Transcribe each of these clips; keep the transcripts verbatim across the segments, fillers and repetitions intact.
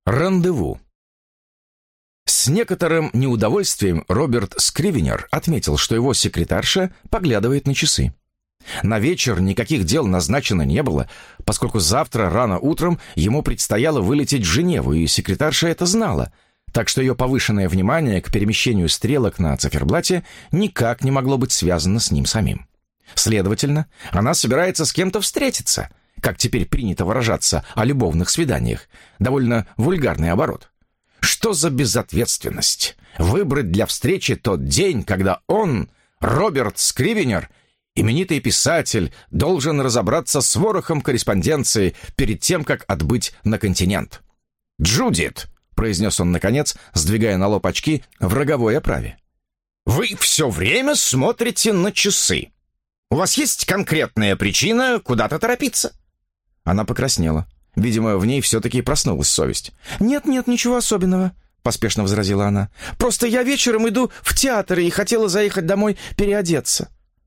Рандеву. С некоторым неудовольствием Роберт Скривенер отметил, что его секретарша поглядывает на часы. На вечер никаких дел назначено не было, поскольку завтра рано утром ему предстояло вылететь в Женеву, и секретарша это знала, так что ее повышенное внимание к перемещению стрелок на циферблате никак не могло быть связано с ним самим. Следовательно, она собирается с кем-то встретиться, как теперь принято выражаться о любовных свиданиях, довольно вульгарный оборот. Что за безответственность? Выбрать для встречи тот день, когда он, Роберт Скривенер, именитый писатель, должен разобраться с ворохом корреспонденции перед тем, как отбыть на континент. «Джудит», — произнес он наконец, сдвигая на лоб очки в роговой оправе, «вы все время смотрите на часы. У вас есть конкретная причина куда-то торопиться?» Она покраснела. Видимо, в ней все-таки проснулась совесть. «Нет-нет, ничего особенного», — поспешно возразила она. «Просто я вечером иду в театр и хотела заехать домой переодеться».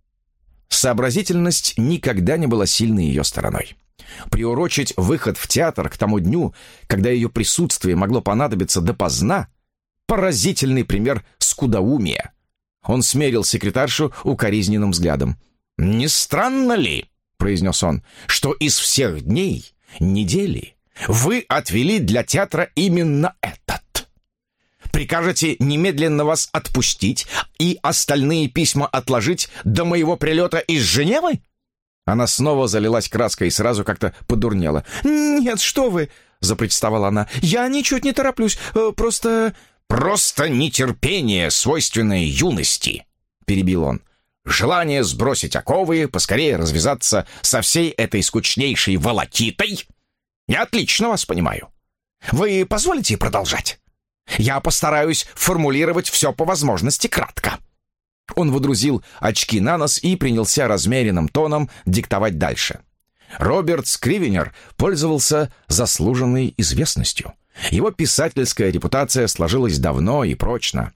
Сообразительность никогда не была сильной ее стороной. Приурочить выход в театр к тому дню, когда ее присутствие могло понадобиться допоздна — поразительный пример скудоумия. Он смерил секретаршу укоризненным взглядом. «Не странно ли, — произнес он, — что из всех дней, недели, вы отвели для театра именно этот? Прикажете немедленно вас отпустить и остальные письма отложить до моего прилета из Женевы?» Она снова залилась краской и сразу как-то подурнела. «Нет, что вы!» — запротестовала она. «Я ничуть не тороплюсь, просто...» «Просто нетерпение, свойственное юности!» — перебил он. «Желание сбросить оковы, поскорее развязаться со всей этой скучнейшей волокитой. Я отлично вас понимаю. Вы позволите продолжать? Я постараюсь формулировать все по возможности кратко». Он водрузил очки на нос и принялся размеренным тоном диктовать дальше. Роберт Скривенер пользовался заслуженной известностью. Его писательская репутация сложилась давно и прочно.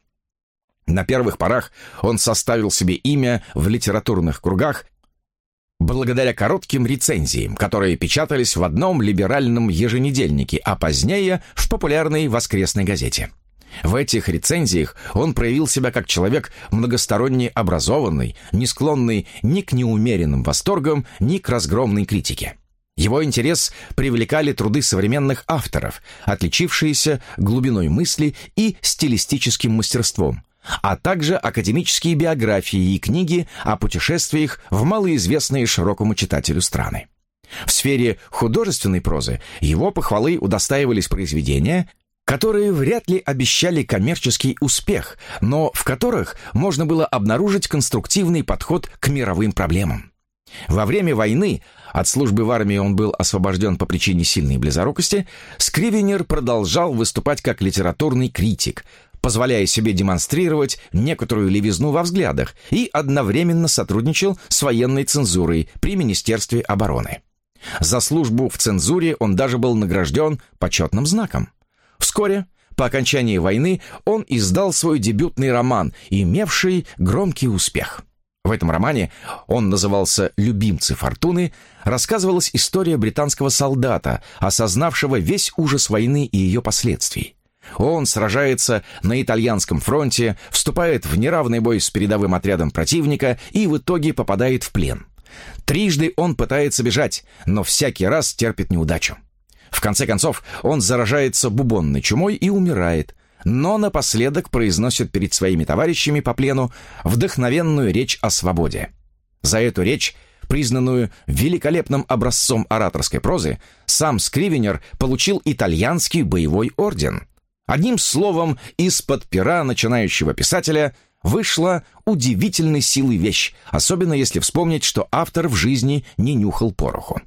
На первых порах он составил себе имя в литературных кругах благодаря коротким рецензиям, которые печатались в одном либеральном еженедельнике, а позднее в популярной воскресной газете. В этих рецензиях он проявил себя как человек многосторонне образованный, не склонный ни к неумеренным восторгам, ни к разгромной критике. Его интерес привлекали труды современных авторов, отличившиеся глубиной мысли и стилистическим мастерством, а также академические биографии и книги о путешествиях в малоизвестные широкому читателю страны. В сфере художественной прозы его похвалы удостаивались произведения, которые вряд ли обещали коммерческий успех, но в которых можно было обнаружить конструктивный подход к мировым проблемам. Во время войны, от службы в армии он был освобожден по причине сильной близорукости, Скривенер продолжал выступать как литературный критик, позволяя себе демонстрировать некоторую левизну во взглядах, и одновременно сотрудничал с военной цензурой при Министерстве обороны. За службу в цензуре он даже был награжден почетным знаком. Вскоре, по окончании войны, он издал свой дебютный роман, имевший громкий успех. В этом романе, он назывался «Любимцы фортуны», рассказывалась история британского солдата, осознавшего весь ужас войны и ее последствий. Он сражается на итальянском фронте, вступает в неравный бой с передовым отрядом противника и в итоге попадает в плен. Трижды он пытается бежать, но всякий раз терпит неудачу. В конце концов, он заражается бубонной чумой и умирает, но напоследок произносит перед своими товарищами по плену вдохновенную речь о свободе. За эту речь, признанную великолепным образцом ораторской прозы, сам Скривенер получил итальянский боевой орден. Одним словом, из-под пера начинающего писателя вышла удивительной силы вещь, особенно если вспомнить, что автор в жизни не нюхал пороху.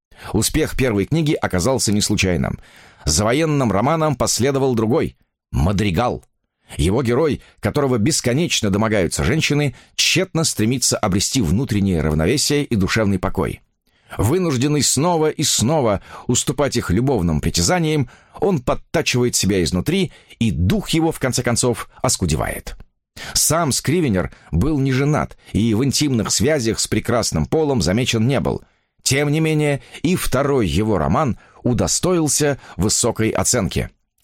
Успех первой книги оказался не случайным. За военным романом последовал другой — «Мадригал». Его герой, которого бесконечно домогаются женщины, тщетно стремится обрести внутреннее равновесие и душевный покой. Вынужденный снова и снова уступать их любовным притязаниям, он подтачивает себя изнутри, и дух его, в конце концов, оскудевает. Сам Скривенер был не женат и в интимных связях с прекрасным полом замечен не был. Тем не менее, и второй его роман удостоился высокой оценки.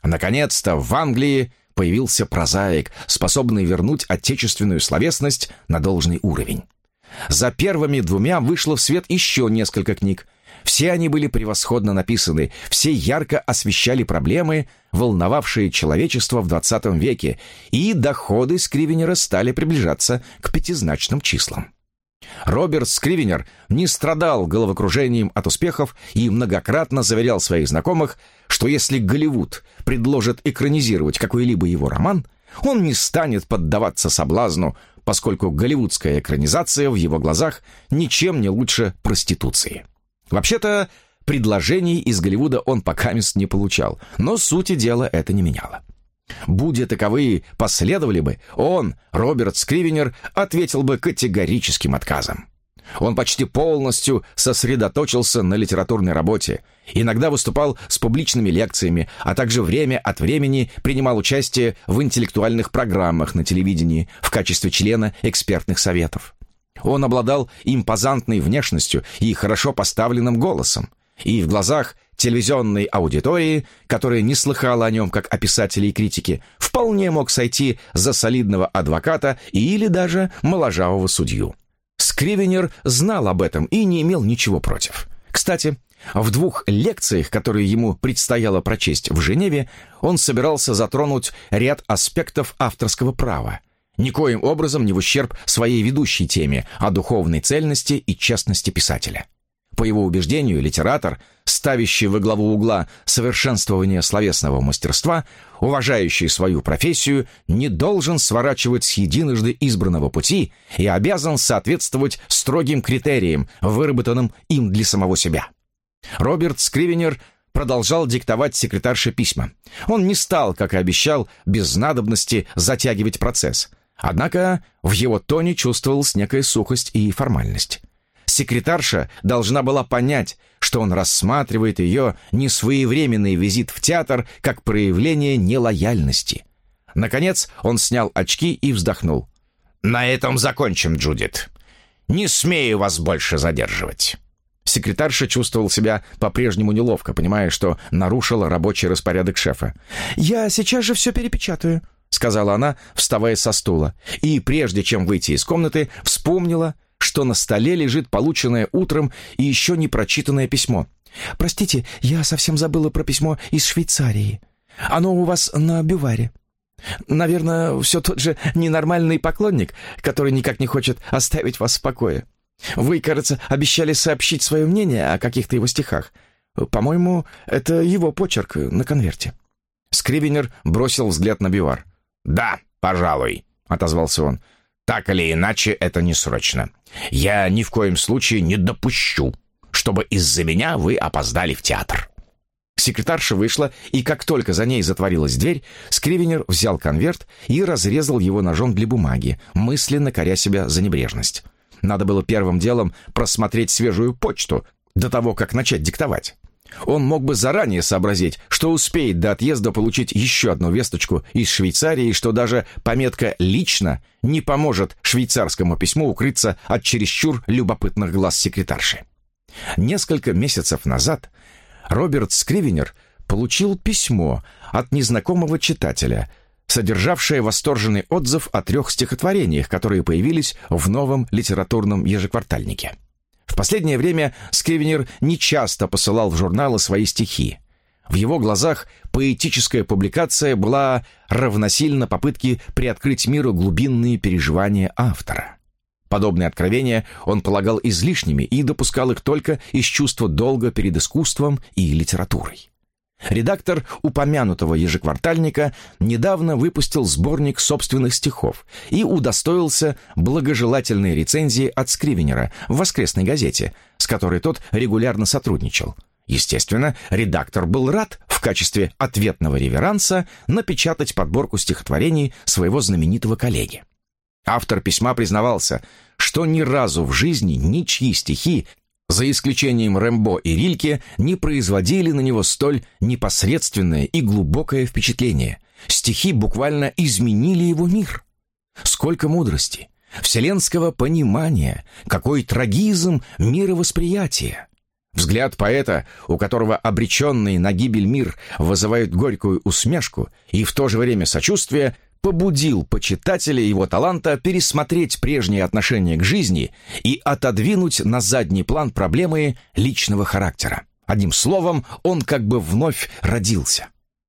Наконец-то в Англии появился прозаик, способный вернуть отечественную словесность на должный уровень. За первыми двумя вышло в свет еще несколько книг. Все они были превосходно написаны, все ярко освещали проблемы, волновавшие человечество в двадцатом веке, и доходы Скривенера стали приближаться к пятизначным числам. Роберт Скривенер не страдал головокружением от успехов и многократно заверял своих знакомых, что если Голливуд предложит экранизировать какой-либо его роман, он не станет поддаваться соблазну, поскольку голливудская экранизация в его глазах ничем не лучше проституции. Вообще-то, предложений из Голливуда он покамест не получал, но сути дела это не меняло. Будь таковые последовали бы, он, Роберт Скривенер, ответил бы категорическим отказом. Он почти полностью сосредоточился на литературной работе, иногда выступал с публичными лекциями, а также время от времени принимал участие в интеллектуальных программах на телевидении в качестве члена экспертных советов. Он обладал импозантной внешностью и хорошо поставленным голосом, и в глазах телевизионной аудитории, которая не слыхала о нем как о писателе и критике, вполне мог сойти за солидного адвоката или даже моложавого судью. Скривенер знал об этом и не имел ничего против. Кстати, в двух лекциях, которые ему предстояло прочесть в Женеве, он собирался затронуть ряд аспектов авторского права, никоим образом не в ущерб своей ведущей теме о духовной цельности и честности писателя. По его убеждению, литератор, ставящий во главу угла совершенствование словесного мастерства, уважающий свою профессию, не должен сворачивать с единожды избранного пути и обязан соответствовать строгим критериям, выработанным им для самого себя. Роберт Скривенер продолжал диктовать секретарше письма. Он не стал, как и обещал, без надобности затягивать процесс. Однако в его тоне чувствовалась некая сухость и формальность. Секретарша должна была понять, что он рассматривает ее несвоевременный визит в театр как проявление нелояльности. Наконец он снял очки и вздохнул. «На этом закончим, Джудит. Не смею вас больше задерживать». Секретарша чувствовал себя по-прежнему неловко, понимая, что нарушила рабочий распорядок шефа. «Я сейчас же все перепечатаю», — сказала она, вставая со стула, и прежде чем выйти из комнаты, вспомнила, что на столе лежит полученное утром и еще не прочитанное письмо. «Простите, я совсем забыла про письмо из Швейцарии. Оно у вас на бюваре. Наверное, все тот же ненормальный поклонник, который никак не хочет оставить вас в покое. Вы, кажется, обещали сообщить свое мнение о каких-то его стихах. По-моему, это его почерк на конверте». Скривенер бросил взгляд на бювар. «Да, пожалуй», — отозвался он. «Так или иначе, это не срочно. Я ни в коем случае не допущу, чтобы из-за меня вы опоздали в театр». Секретарша вышла, и как только за ней затворилась дверь, Скривенер взял конверт и разрезал его ножом для бумаги, мысленно коря себя за небрежность. Надо было первым делом просмотреть свежую почту до того, как начать диктовать. Он мог бы заранее сообразить, что успеет до отъезда получить еще одну весточку из Швейцарии, и что даже пометка «лично» не поможет швейцарскому письму укрыться от чересчур любопытных глаз секретарши. Несколько месяцев назад Роберт Скривенер получил письмо от незнакомого читателя, содержавшее восторженный отзыв о трех стихотворениях, которые появились в новом литературном ежеквартальнике. В последнее время Скривенер нечасто посылал в журналы свои стихи. В его глазах поэтическая публикация была равносильна попытке приоткрыть миру глубинные переживания автора. Подобные откровения он полагал излишними и допускал их только из чувства долга перед искусством и литературой. Редактор упомянутого ежеквартальника недавно выпустил сборник собственных стихов и удостоился благожелательной рецензии от Скривенера в «Воскресной газете», с которой тот регулярно сотрудничал. Естественно, редактор был рад в качестве ответного реверанса напечатать подборку стихотворений своего знаменитого коллеги. Автор письма признавался, что ни разу в жизни ничьи стихи, за исключением Рэмбо и Рильке, не производили на него столь непосредственное и глубокое впечатление. Стихи буквально изменили его мир. Сколько мудрости, вселенского понимания, какой трагизм мировосприятия. Взгляд поэта, у которого обреченный на гибель мир вызывает горькую усмешку и в то же время сочувствие, побудил почитателя его таланта пересмотреть прежние отношения к жизни и отодвинуть на задний план проблемы личного характера. Одним словом, он как бы вновь родился.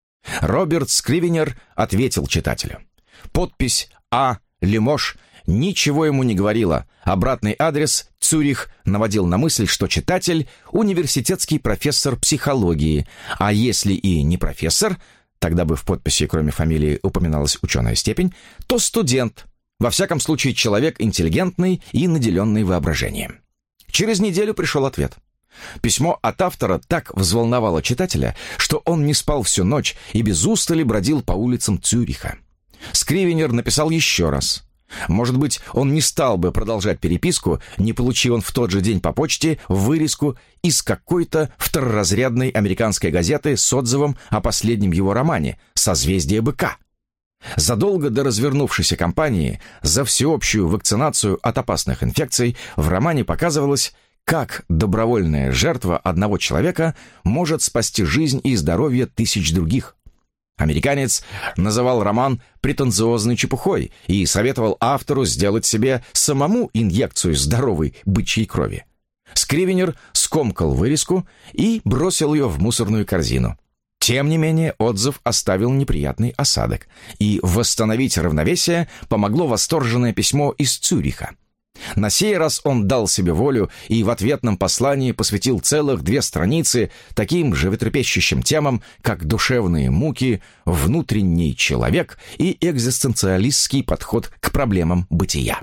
Роберт Скривенер ответил читателю. Подпись «А. Лимош» ничего ему не говорила. Обратный адрес Цюрих наводил на мысль, что читатель – университетский профессор психологии, а если и не профессор, тогда бы в подписи кроме фамилии упоминалась ученая степень, то студент, во всяком случае человек интеллигентный и наделенный воображением. Через неделю пришел ответ. Письмо от автора так взволновало читателя, что он не спал всю ночь и без устали бродил по улицам Цюриха. Скривенер написал еще раз. Может быть, он не стал бы продолжать переписку, не получив он в тот же день по почте вырезку из какой-то второразрядной американской газеты с отзывом о последнем его романе «Созвездие быка». Задолго до развернувшейся кампании за всеобщую вакцинацию от опасных инфекций в романе показывалось, как добровольная жертва одного человека может спасти жизнь и здоровье тысяч других. Американец называл роман претенциозной чепухой и советовал автору сделать себе самому инъекцию здоровой бычьей крови. Скривенер скомкал вырезку и бросил ее в мусорную корзину. Тем не менее, отзыв оставил неприятный осадок, и восстановить равновесие помогло восторженное письмо из Цюриха. На сей раз он дал себе волю и в ответном послании посвятил целых две страницы таким животрепещущим темам, как душевные муки, внутренний человек и экзистенциалистский подход к проблемам бытия.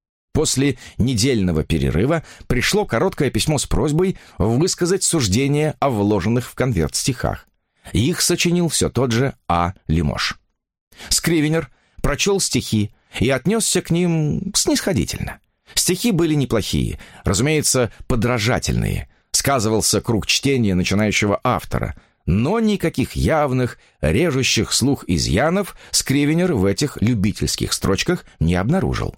После недельного перерыва пришло короткое письмо с просьбой высказать суждение о вложенных в конверт стихах. Их сочинил все тот же А. Лимош. Скривенер прочел стихи и отнесся к ним снисходительно. Стихи были неплохие, разумеется, подражательные. Сказывался круг чтения начинающего автора, но никаких явных, режущих слух изъянов Скривенер в этих любительских строчках не обнаружил.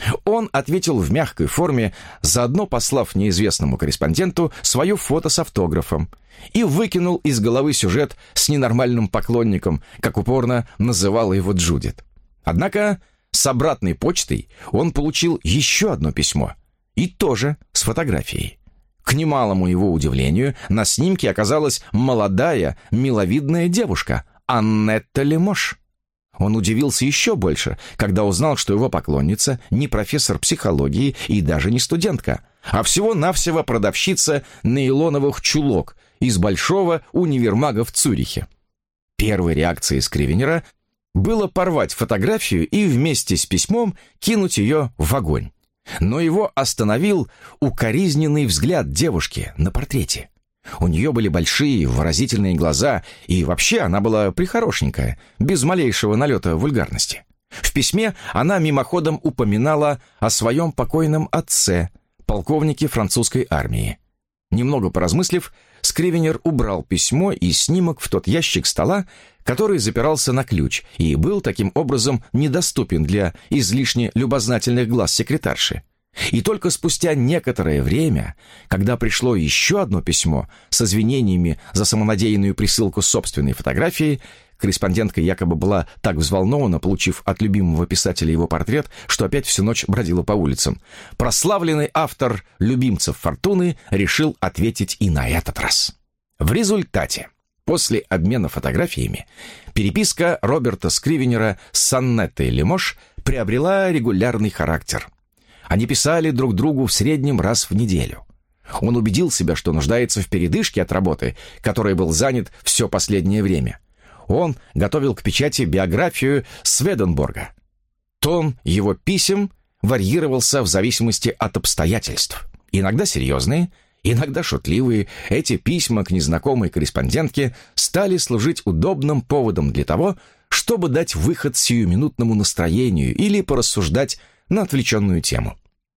Он ответил в мягкой форме, заодно послав неизвестному корреспонденту свое фото с автографом, и выкинул из головы сюжет с ненормальным поклонником, как упорно называла его Джудит. Однако с обратной почтой он получил еще одно письмо, и тоже с фотографией. К немалому его удивлению, на снимке оказалась молодая, миловидная девушка Аннетта Лимош. Он удивился еще больше, когда узнал, что его поклонница не профессор психологии и даже не студентка, а всего-навсего продавщица нейлоновых чулок из большого универмага в Цюрихе. Первой реакцией Скривенера было порвать фотографию и вместе с письмом кинуть ее в огонь. Но его остановил укоризненный взгляд девушки на портрете. У нее были большие выразительные глаза, и вообще она была прихорошенькая, без малейшего налета вульгарности. В письме она мимоходом упоминала о своем покойном отце, полковнике французской армии. Немного поразмыслив, Скривенер убрал письмо и снимок в тот ящик стола, который запирался на ключ и был таким образом недоступен для излишне любознательных глаз секретарши. И только спустя некоторое время, когда пришло еще одно письмо с извинениями за самонадеянную присылку собственной фотографии, корреспондентка якобы была так взволнована, получив от любимого писателя его портрет, что опять всю ночь бродила по улицам. Прославленный автор «Любимцев Фортуны» решил ответить и на этот раз. В результате, после обмена фотографиями, переписка Роберта Скривенера с Аннеттой Лимош приобрела регулярный характер. Они писали друг другу в среднем раз в неделю. Он убедил себя, что нуждается в передышке от работы, которой был занят все последнее время. Он готовил к печати биографию Сведенборга. Тон его писем варьировался в зависимости от обстоятельств. Иногда серьезные, иногда шутливые, эти письма к незнакомой корреспондентке стали служить удобным поводом для того, чтобы дать выход сиюминутному настроению или порассуждать на отвлеченную тему.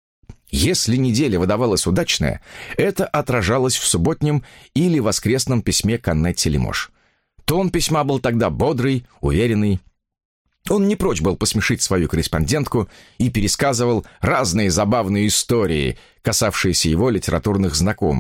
Если неделя выдавалась удачная, это отражалось в субботнем или воскресном письме к Аннетте Лимош. Тон письма был тогда бодрый, уверенный. Он не прочь был посмешить свою корреспондентку и пересказывал разные забавные истории, касавшиеся его литературных знакомых,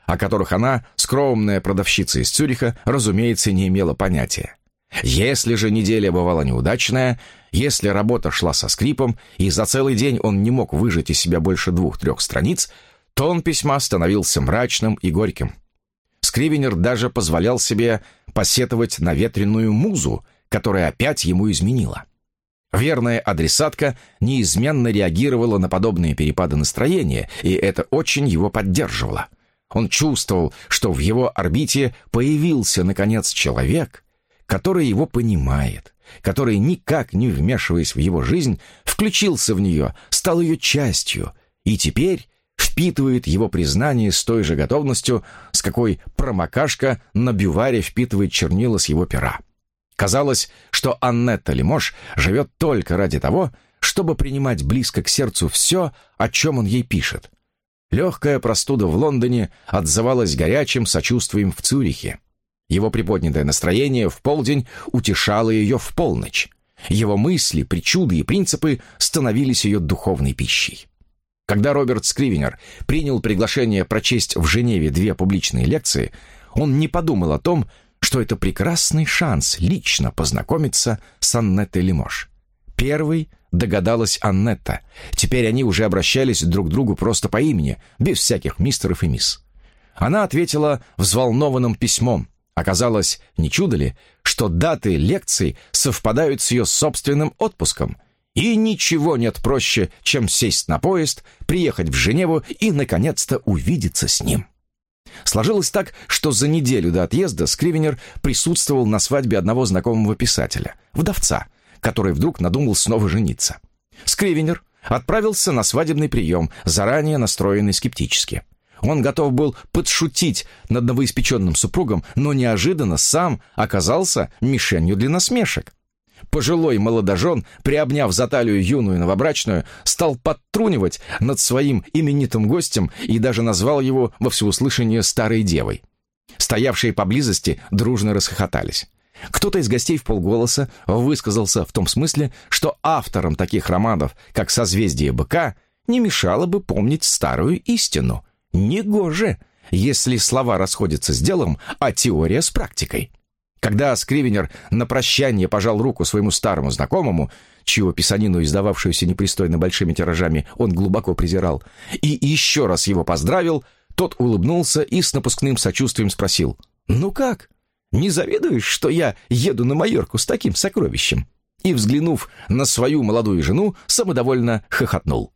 о которых она, скромная продавщица из Цюриха, разумеется, не имела понятия. Если же неделя бывала неудачная, если работа шла со скрипом, и за целый день он не мог выжать из себя больше двух-трех страниц, тон письма становился мрачным и горьким. Скривенер даже позволял себе посетовать на ветреную музу, которая опять ему изменила. Верная адресатка неизменно реагировала на подобные перепады настроения, и это очень его поддерживало. Он чувствовал, что в его орбите появился, наконец, человек, который его понимает, который, никак не вмешиваясь в его жизнь, включился в нее, стал ее частью, и теперь впитывает его признание с той же готовностью, с какой промокашка на бюваре впитывает чернила с его пера. Казалось, что Аннетта Лимош живет только ради того, чтобы принимать близко к сердцу все, о чем он ей пишет. Легкая простуда в Лондоне отзывалась горячим сочувствием в Цюрихе. Его приподнятое настроение в полдень утешало ее в полночь. Его мысли, причуды и принципы становились ее духовной пищей. Когда Роберт Скривенер принял приглашение прочесть в Женеве две публичные лекции, он не подумал о том, что это прекрасный шанс лично познакомиться с Аннеттой Лимош. Первой догадалась Аннетта. Теперь они уже обращались друг к другу просто по имени, без всяких мистеров и мисс. Она ответила взволнованным письмом. Оказалось, не чудо ли, что даты лекций совпадают с ее собственным отпуском, и ничего нет проще, чем сесть на поезд, приехать в Женеву и, наконец-то, увидеться с ним. Сложилось так, что за неделю до отъезда Скривенер присутствовал на свадьбе одного знакомого писателя, вдовца, который вдруг надумал снова жениться. Скривенер отправился на свадебный прием, заранее настроенный скептически. Он готов был подшутить над новоиспеченным супругом, но неожиданно сам оказался мишенью для насмешек. Пожилой молодожен, приобняв за талию юную новобрачную, стал подтрунивать над своим именитым гостем и даже назвал его во всеуслышание старой девой. Стоявшие поблизости дружно расхохотались. Кто-то из гостей вполголоса высказался в том смысле, что авторам таких романов, как «Созвездие быка», не мешало бы помнить старую истину. Негоже, если слова расходятся с делом, а теория с практикой. Когда Скривенер на прощание пожал руку своему старому знакомому, чью писанину, издававшуюся непристойно большими тиражами, он глубоко презирал, и еще раз его поздравил, тот улыбнулся и с напускным сочувствием спросил: «Ну как, не завидуешь, что я еду на Майорку с таким сокровищем?» И, взглянув на свою молодую жену, самодовольно хохотнул.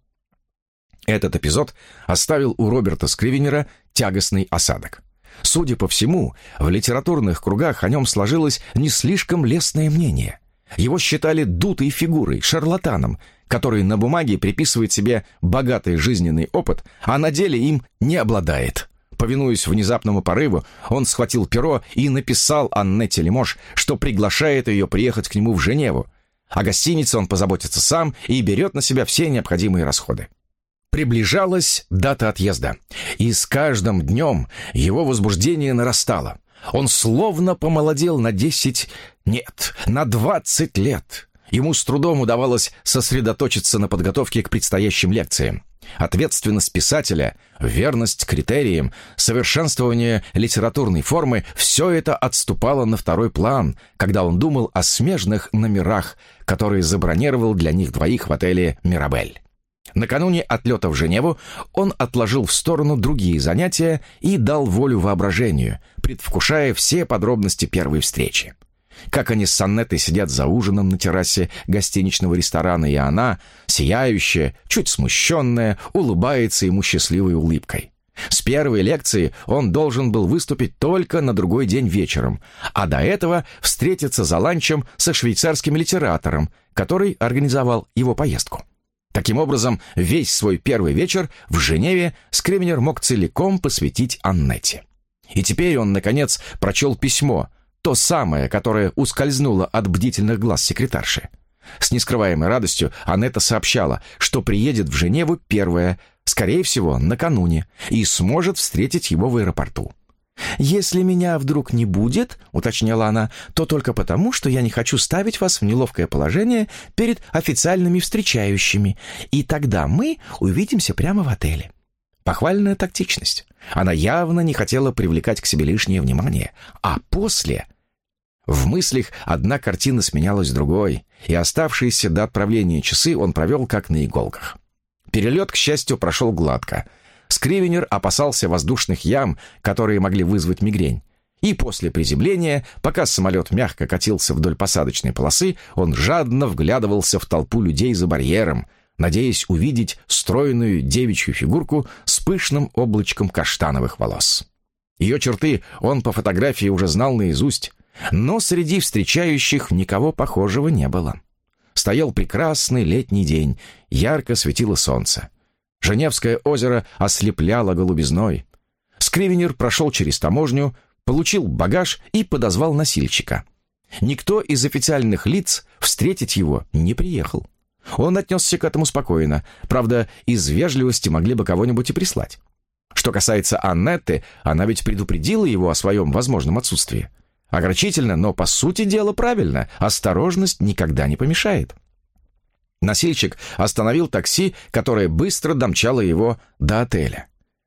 Этот эпизод оставил у Роберта Скривенера тягостный осадок. Судя по всему, в литературных кругах о нем сложилось не слишком лестное мнение. Его считали дутой фигурой, шарлатаном, который на бумаге приписывает себе богатый жизненный опыт, а на деле им не обладает. Повинуясь внезапному порыву, он схватил перо и написал Аннетте Лимош, что приглашает ее приехать к нему в Женеву. О гостинице он позаботится сам и берет на себя все необходимые расходы. Приближалась дата отъезда, и с каждым днем его возбуждение нарастало. Он словно помолодел на десять, нет, на двадцать лет. Ему с трудом удавалось сосредоточиться на подготовке к предстоящим лекциям. Ответственность писателя, верность критериям, совершенствование литературной формы – все это отступало на второй план, когда он думал о смежных номерах, которые забронировал для них двоих в отеле «Мирабель». Накануне отлета в Женеву он отложил в сторону другие занятия и дал волю воображению, предвкушая все подробности первой встречи. Как они с Аннеттой сидят за ужином на террасе гостиничного ресторана, и она, сияющая, чуть смущенная, улыбается ему счастливой улыбкой. С первой лекции он должен был выступить только на другой день вечером, а до этого встретиться за ланчем со швейцарским литератором, который организовал его поездку. Таким образом, весь свой первый вечер в Женеве Скривенер мог целиком посвятить Аннетте. И теперь он, наконец, прочел письмо, то самое, которое ускользнуло от бдительных глаз секретарши. С нескрываемой радостью Аннетта сообщала, что приедет в Женеву первая, скорее всего, накануне, и сможет встретить его в аэропорту. «Если меня вдруг не будет, — уточняла она, — то только потому, что я не хочу ставить вас в неловкое положение перед официальными встречающими, и тогда мы увидимся прямо в отеле». Похвальная тактичность. Она явно не хотела привлекать к себе лишнее внимание. А после... В мыслях одна картина сменялась другой, и оставшиеся до отправления часы он провел как на иголках. Перелет, к счастью, прошел гладко. Скривенер опасался воздушных ям, которые могли вызвать мигрень. И после приземления, пока самолет мягко катился вдоль посадочной полосы, он жадно вглядывался в толпу людей за барьером, надеясь увидеть стройную девичью фигурку с пышным облачком каштановых волос. Ее черты он по фотографии уже знал наизусть, но среди встречающих никого похожего не было. Стоял прекрасный летний день, ярко светило солнце. Женевское озеро ослепляло голубизной. Скривенер прошел через таможню, получил багаж и подозвал носильщика. Никто из официальных лиц встретить его не приехал. Он отнесся к этому спокойно, правда, из вежливости могли бы кого-нибудь и прислать. Что касается Аннетты, она ведь предупредила его о своем возможном отсутствии. Огорчительно, но по сути дела правильно. Осторожность никогда не помешает. Носильщик остановил такси, которое быстро домчало его до отеля.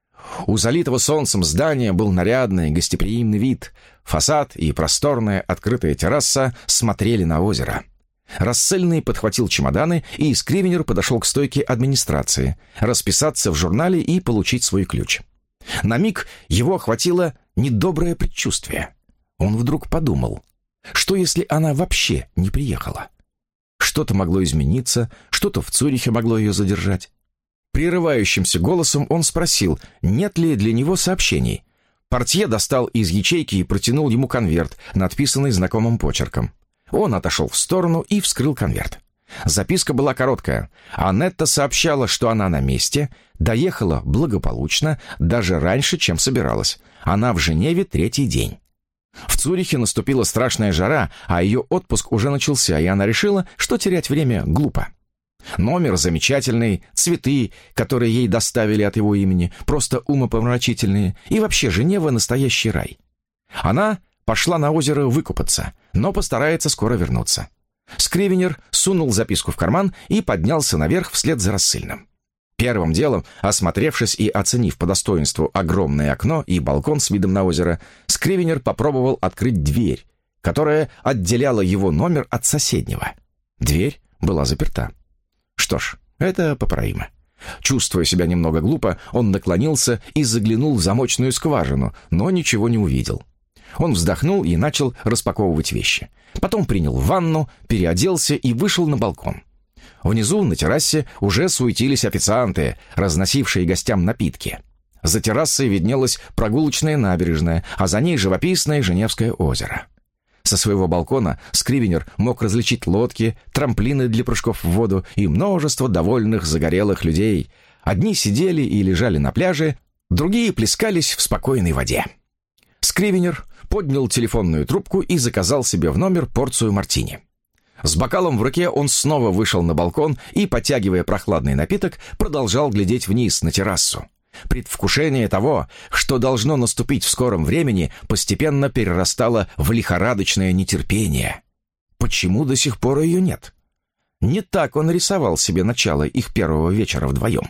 У залитого солнцем здания был нарядный гостеприимный вид. Фасад и просторная открытая терраса смотрели на озеро. Рассыльный подхватил чемоданы, и Скривенер подошел к стойке администрации, расписаться в журнале и получить свой ключ. На миг его охватило недоброе предчувствие. Он вдруг подумал, что если она вообще не приехала? Что-то могло измениться, что-то в Цюрихе могло ее задержать. Прерывающимся голосом он спросил, нет ли для него сообщений. Портье достал из ячейки и протянул ему конверт, надписанный знакомым почерком. Он отошел в сторону и вскрыл конверт. Записка была короткая. Аннетта сообщала, что она на месте, доехала благополучно, даже раньше, чем собиралась. Она в Женеве третий день. В Цюрихе наступила страшная жара, а ее отпуск уже начался, и она решила, что терять время глупо. Номер замечательный, цветы, которые ей доставили от его имени, просто умопомрачительные, и вообще Женева — настоящий рай. Она пошла на озеро выкупаться, но постарается скоро вернуться. Скривенер сунул записку в карман и поднялся наверх вслед за рассыльным. Первым делом, осмотревшись и оценив по достоинству огромное окно и балкон с видом на озеро, Скривенер попробовал открыть дверь, которая отделяла его номер от соседнего. Дверь была заперта. Что ж, это поправимо. Чувствуя себя немного глупо, он наклонился и заглянул в замочную скважину, но ничего не увидел. Он вздохнул и начал распаковывать вещи. Потом принял ванну, переоделся и вышел на балкон. Внизу, на террасе, уже суетились официанты, разносившие гостям напитки. За террасой виднелась прогулочная набережная, а за ней живописное Женевское озеро. Со своего балкона Скривенер мог различить лодки, трамплины для прыжков в воду и множество довольных загорелых людей. Одни сидели и лежали на пляже, другие плескались в спокойной воде. Скривенер поднял телефонную трубку и заказал себе в номер порцию мартини. С бокалом в руке он снова вышел на балкон и, потягивая прохладный напиток, продолжал глядеть вниз на террасу. Предвкушение того, что должно наступить в скором времени, постепенно перерастало в лихорадочное нетерпение. Почему до сих пор ее нет? Не так он рисовал себе начало их первого вечера вдвоем.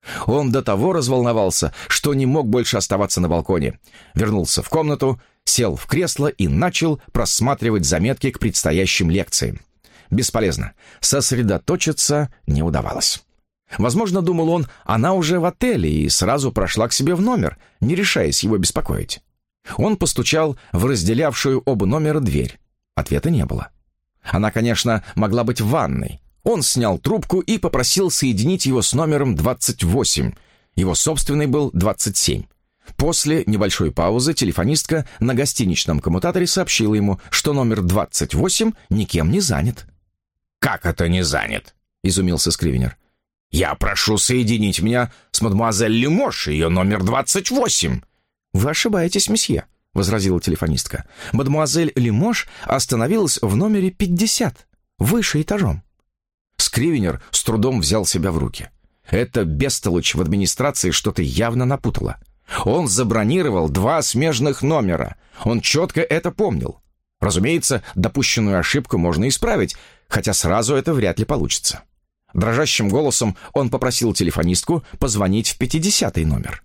Он до того разволновался, что не мог больше оставаться на балконе. Вернулся в комнату, сел в кресло и начал просматривать заметки к предстоящим лекциям. Бесполезно. Сосредоточиться не удавалось. Возможно, думал он, она уже в отеле и сразу прошла к себе в номер, не решаясь его беспокоить. Он постучал в разделявшую оба номера дверь. Ответа не было. Она, конечно, могла быть в ванной. Он снял трубку и попросил соединить его с номером двадцать восемь. Его собственный был двадцать семь. После небольшой паузы телефонистка на гостиничном коммутаторе сообщила ему, что номер двадцать восемь никем не занят. «Как это не занят?» — изумился Скривенер. «Я прошу соединить меня с мадемуазель Лемош, ее номер двадцать восемь». «Вы ошибаетесь, месье», — возразила телефонистка. «Мадемуазель Лемош остановилась в номере пятьдесят, выше этажом». Скривенер с трудом взял себя в руки. Эта бестолочь в администрации что-то явно напутала. Он забронировал два смежных номера. Он четко это помнил. Разумеется, допущенную ошибку можно исправить, хотя сразу это вряд ли получится. Дрожащим голосом он попросил телефонистку позвонить в пятидесятый номер.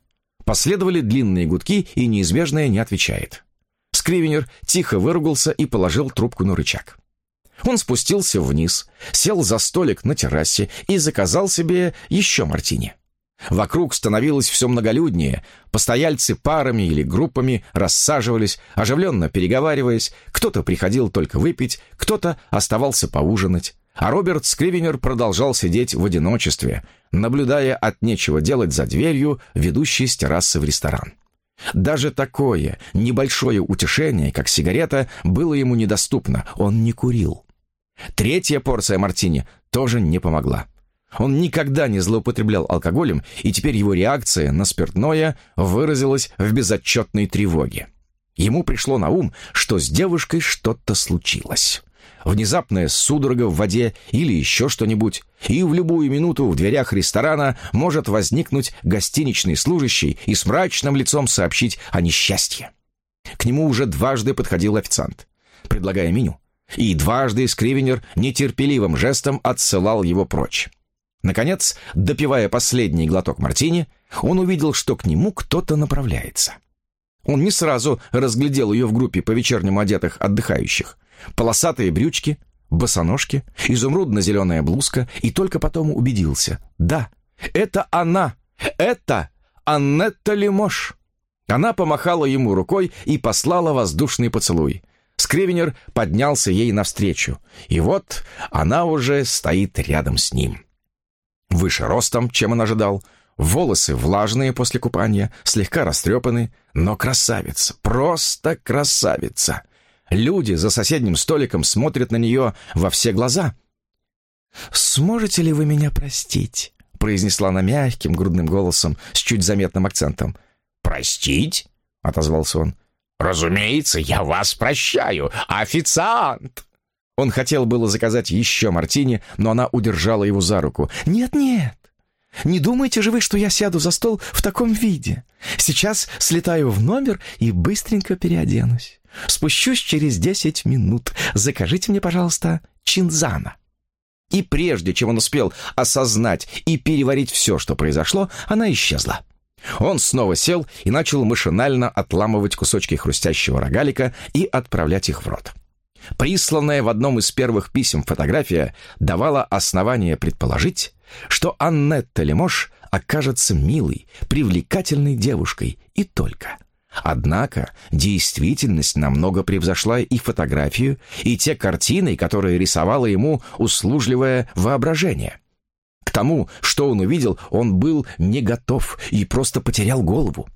Последовали длинные гудки, и неизбежное не отвечает. Скривенер тихо выругался и положил трубку на рычаг. Он спустился вниз, сел за столик на террасе и заказал себе еще мартини. Вокруг становилось все многолюднее, постояльцы парами или группами рассаживались, оживленно переговариваясь, кто-то приходил только выпить, кто-то оставался поужинать, а Роберт Скривенер продолжал сидеть в одиночестве, наблюдая от нечего делать за дверью, ведущей с террасы в ресторан. Даже такое небольшое утешение, как сигарета, было ему недоступно, он не курил. Третья порция мартини тоже не помогла. Он никогда не злоупотреблял алкоголем, и теперь его реакция на спиртное выразилась в безотчетной тревоге. Ему пришло на ум, что с девушкой что-то случилось. Внезапная судорога в воде или еще что-нибудь, и в любую минуту в дверях ресторана может возникнуть гостиничный служащий и с мрачным лицом сообщить о несчастье. К нему уже дважды подходил официант, предлагая меню, и дважды Скривенер нетерпеливым жестом отсылал его прочь. Наконец, допивая последний глоток мартини, он увидел, что к нему кто-то направляется. Он не сразу разглядел ее в группе по-вечернему одетых отдыхающих. Полосатые брючки, босоножки, изумрудно-зеленая блузка, и только потом убедился. Да, это она, это Аннетта Лемош. Она помахала ему рукой и послала воздушный поцелуй. Скривенер поднялся ей навстречу, и вот она уже стоит рядом с ним. Выше ростом, чем он ожидал, волосы влажные после купания, слегка растрепаны, но красавица, просто красавица. Люди за соседним столиком смотрят на нее во все глаза. «Сможете ли вы меня простить?» — произнесла она мягким грудным голосом с чуть заметным акцентом. «Простить?» — отозвался он. «Разумеется, я вас прощаю, официант!» Он хотел было заказать еще мартини, но она удержала его за руку. «Нет-нет, не думайте же вы, что я сяду за стол в таком виде. Сейчас слетаю в номер и быстренько переоденусь. Спущусь через десять минут. Закажите мне, пожалуйста, чинзана». И прежде чем он успел осознать и переварить все, что произошло, она исчезла. Он снова сел и начал машинально отламывать кусочки хрустящего рогалика и отправлять их в рот. Присланная в одном из первых писем фотография давала основание предположить, что Аннетта Лемош окажется милой, привлекательной девушкой и только. Однако действительность намного превзошла и фотографию, и те картины, которые рисовало ему услужливое воображение. К тому, что он увидел, он был не готов и просто потерял голову.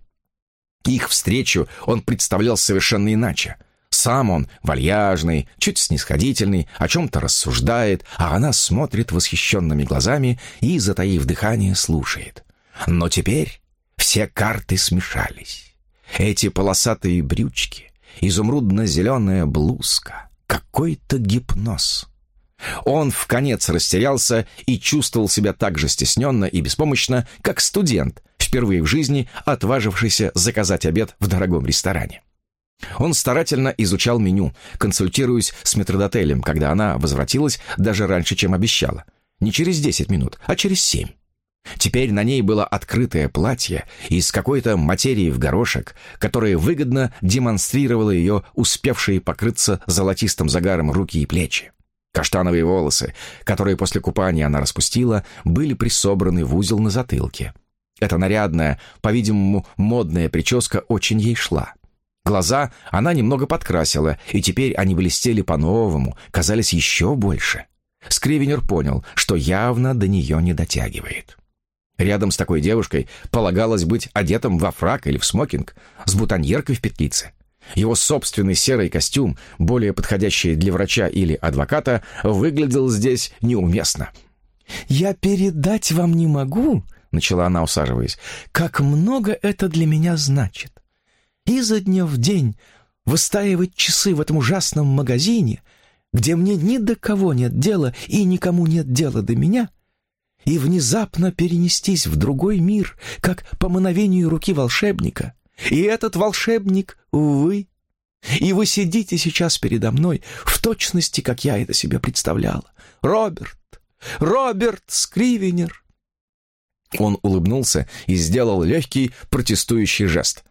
Их встречу он представлял совершенно иначе. Сам он вальяжный, чуть снисходительный, о чем-то рассуждает, а она смотрит восхищенными глазами и, затаив дыхание, слушает. Но теперь все карты смешались. Эти полосатые брючки, изумрудно-зеленая блузка, какой-то гипноз. Он вконец растерялся и чувствовал себя так же стесненно и беспомощно, как студент, впервые в жизни отважившийся заказать обед в дорогом ресторане. Он старательно изучал меню, консультируясь с метрдотелем, когда она возвратилась даже раньше, чем обещала. Не через десять минут, а через семь. Теперь на ней было открытое платье из какой-то материи в горошек, которое выгодно демонстрировало ее успевшие покрыться золотистым загаром руки и плечи. Каштановые волосы, которые после купания она распустила, были присобраны в узел на затылке. Эта нарядная, по-видимому, модная прическа очень ей шла. Глаза она немного подкрасила, и теперь они блестели по-новому, казались еще больше. Скривенер понял, что явно до нее не дотягивает. Рядом с такой девушкой полагалось быть одетым во фрак или в смокинг, с бутоньеркой в петлице. Его собственный серый костюм, более подходящий для врача или адвоката, выглядел здесь неуместно. «Я передать вам не могу», — начала она, усаживаясь, — «как много это для меня значит. Изо дня в день выстаивать часы в этом ужасном магазине, где мне ни до кого нет дела и никому нет дела до меня, и внезапно перенестись в другой мир, как по мановению руки волшебника. И этот волшебник — вы. И вы сидите сейчас передо мной в точности, как я это себе представляла. Роберт, Роберт Скривенер». Он улыбнулся и сделал легкий протестующий жест.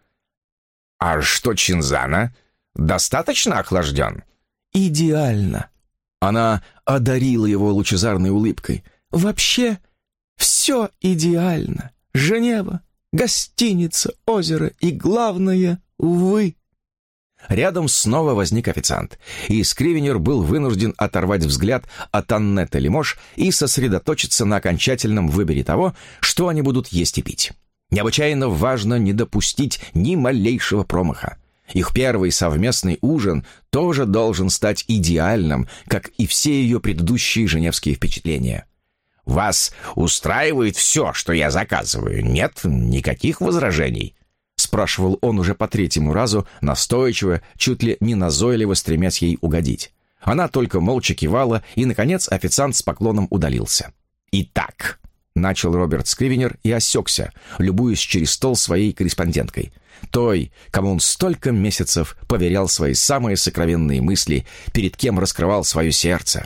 «А что Чинзана? Достаточно охлажден?» «Идеально!» Она одарила его лучезарной улыбкой. «Вообще, все идеально. Женева, гостиница, озеро и, главное, вы». Рядом снова возник официант, и Скривенер был вынужден оторвать взгляд от Аннетты Лимош и сосредоточиться на окончательном выборе того, что они будут есть и пить. Необычайно важно не допустить ни малейшего промаха. Их первый совместный ужин тоже должен стать идеальным, как и все ее предыдущие женевские впечатления. «Вас устраивает все, что я заказываю? Нет никаких возражений?» — спрашивал он уже по третьему разу, настойчиво, чуть ли не назойливо стремясь ей угодить. Она только молча кивала, и, наконец, официант с поклоном удалился. «Итак», — начал Роберт Скривенер и осекся, любуясь через стол своей корреспонденткой, той, кому он столько месяцев поверял свои самые сокровенные мысли, перед кем раскрывал свое сердце.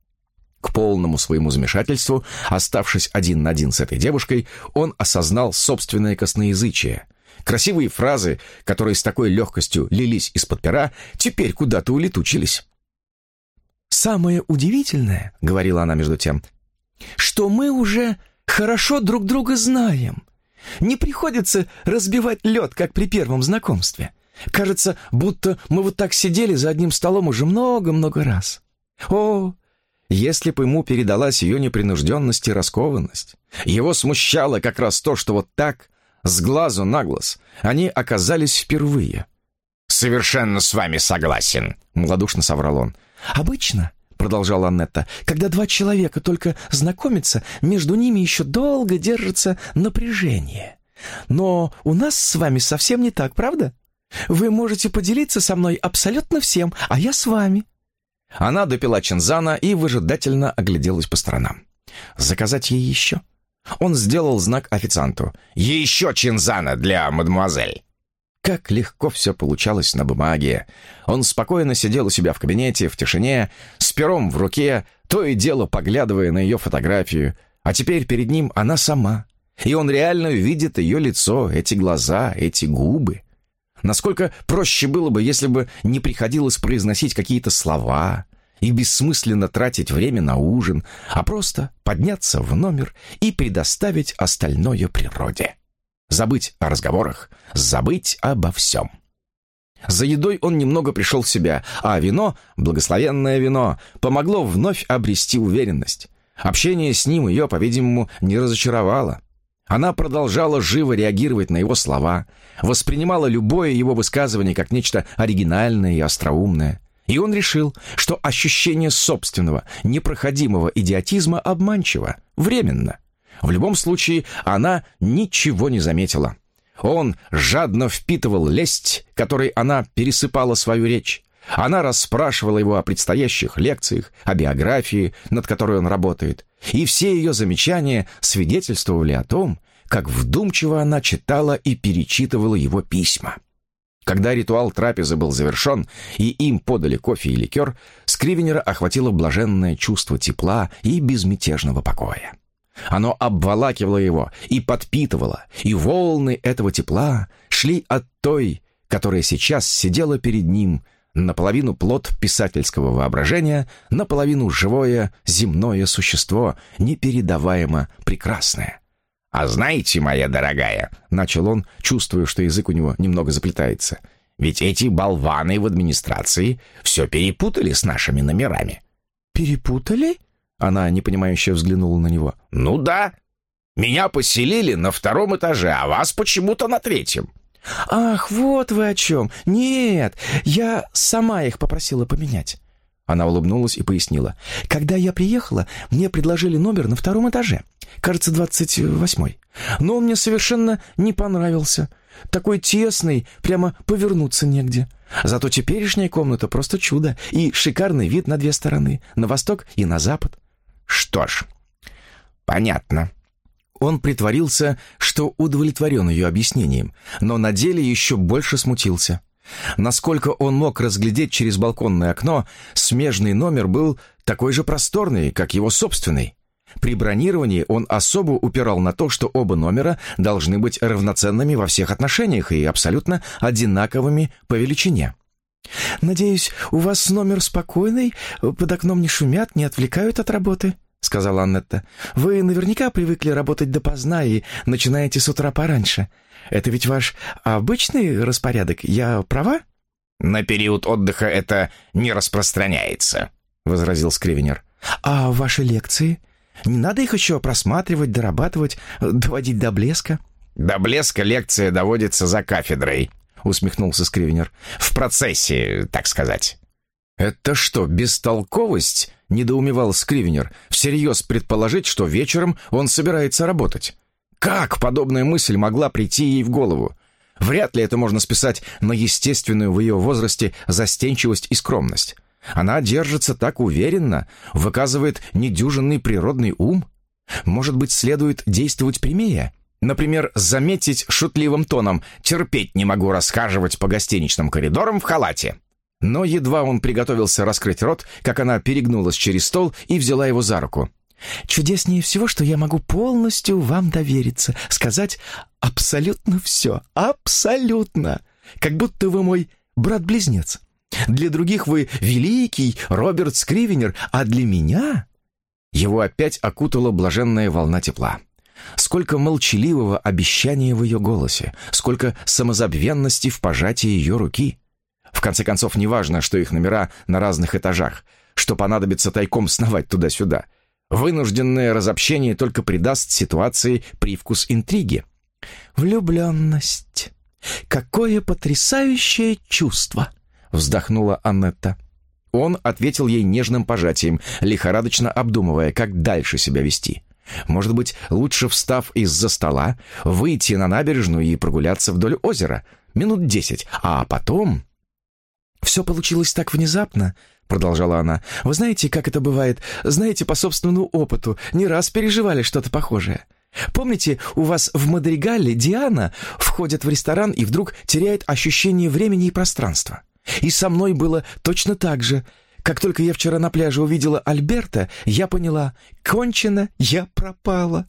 К полному своему замешательству, оставшись один на один с этой девушкой, он осознал собственное косноязычие. Красивые фразы, которые с такой легкостью лились из-под пера, теперь куда-то улетучились. «Самое удивительное, — говорила она между тем, — что мы уже хорошо друг друга знаем. Не приходится разбивать лед, как при первом знакомстве. Кажется, будто мы вот так сидели за одним столом уже много-много раз. О, если бы ему передалась ее непринужденность и раскованность. Его смущало как раз то, что вот так, с глазу на глаз, они оказались впервые. «Совершенно с вами согласен», — малодушно соврал он. «Обычно, — продолжала Аннетта, — когда два человека только знакомятся, между ними еще долго держится напряжение. Но у нас с вами совсем не так, правда? Вы можете поделиться со мной абсолютно всем, а я с вами». Она допила Чинзана и выжидательно огляделась по сторонам. «Заказать ей еще?» Он сделал знак официанту. «Еще Чинзана для мадемуазель». Как легко все получалось на бумаге. Он спокойно сидел у себя в кабинете, в тишине, с пером в руке, то и дело поглядывая на ее фотографию. А теперь перед ним она сама. И он реально видит ее лицо, эти глаза, эти губы. Насколько проще было бы, если бы не приходилось произносить какие-то слова и бессмысленно тратить время на ужин, а просто подняться в номер и предоставить остальное природе. Забыть о разговорах, забыть обо всем. За едой он немного пришел в себя, а вино, благословенное вино, помогло вновь обрести уверенность. Общение с ним ее, по-видимому, не разочаровало. Она продолжала живо реагировать на его слова, воспринимала любое его высказывание как нечто оригинальное и остроумное. И он решил, что ощущение собственного, непроходимого идиотизма обманчиво, временно. В любом случае, она ничего не заметила. Он жадно впитывал лесть, которой она пересыпала свою речь. Она расспрашивала его о предстоящих лекциях, о биографии, над которой он работает. И все ее замечания свидетельствовали о том, как вдумчиво она читала и перечитывала его письма. Когда ритуал трапезы был завершен, и им подали кофе и ликер, Скривенера охватило блаженное чувство тепла и безмятежного покоя. Оно обволакивало его и подпитывало, и волны этого тепла шли от той, которая сейчас сидела перед ним, наполовину плод писательского воображения, наполовину живое земное существо, непередаваемо прекрасное. «А знаете, моя дорогая», — начал он, чувствуя, что язык у него немного заплетается, «ведь эти болваны в администрации все перепутали с нашими номерами». «Перепутали?» Она непонимающе взглянула на него. «Ну да. Меня поселили на втором этаже, а вас почему-то на третьем». «Ах, вот вы о чем. Нет, я сама их попросила поменять». Она улыбнулась и пояснила. «Когда я приехала, мне предложили номер на втором этаже. Кажется, двадцать восьмой. Но он мне совершенно не понравился. Такой тесный, прямо повернуться негде. Зато теперешняя комната просто чудо. И шикарный вид на две стороны, на восток и на запад». «Что ж, понятно». Он притворился, что удовлетворен ее объяснением, но на деле еще больше смутился. Насколько он мог разглядеть через балконное окно, смежный номер был такой же просторный, как его собственный. При бронировании он особо упирал на то, что оба номера должны быть равноценными во всех отношениях и абсолютно одинаковыми по величине. «Надеюсь, у вас номер спокойный, под окном не шумят, не отвлекают от работы», — сказала Аннетта. «Вы наверняка привыкли работать допоздна и начинаете с утра пораньше. Это ведь ваш обычный распорядок, я права?» «На период отдыха это не распространяется», — возразил Скривенер. «А ваши лекции? Не надо их еще просматривать, дорабатывать, доводить до блеска?» «До блеска лекция доводится за кафедрой», — усмехнулся Скривенер. «В процессе, так сказать». «Это что, бестолковость?» — недоумевал Скривенер. «Всерьез предположить, что вечером он собирается работать? Как подобная мысль могла прийти ей в голову? Вряд ли это можно списать на естественную в ее возрасте застенчивость и скромность. Она держится так уверенно, выказывает недюжинный природный ум. Может быть, следует действовать прямее? Например, заметить шутливым тоном: «Терпеть не могу расхаживать по гостиничным коридорам в халате». Но едва он приготовился раскрыть рот, как она перегнулась через стол и взяла его за руку. «Чудеснее всего, что я могу полностью вам довериться, сказать абсолютно все, абсолютно, как будто вы мой брат-близнец. Для других вы великий Роберт Скривенер, а для меня...» Его опять окутала блаженная волна тепла. Сколько молчаливого обещания в ее голосе, сколько самозабвенности в пожатии ее руки. В конце концов, неважно, что их номера на разных этажах, что понадобится тайком сновать туда-сюда. Вынужденное разобщение только придаст ситуации привкус интриги. «Влюбленность. Какое потрясающее чувство!» — вздохнула Аннетта. Он ответил ей нежным пожатием, лихорадочно обдумывая, как дальше себя вести. Может быть, лучше, встав из-за стола, выйти на набережную и прогуляться вдоль озера минут десять, а потом... «Все получилось так внезапно», — продолжала она. «Вы знаете, как это бывает? Знаете, по собственному опыту, не раз переживали что-то похожее. Помните, у вас в Мадригале Диана входит в ресторан и вдруг теряет ощущение времени и пространства? И со мной было точно так же. Как только я вчера на пляже увидела Альберта, я поняла: кончено, я пропала».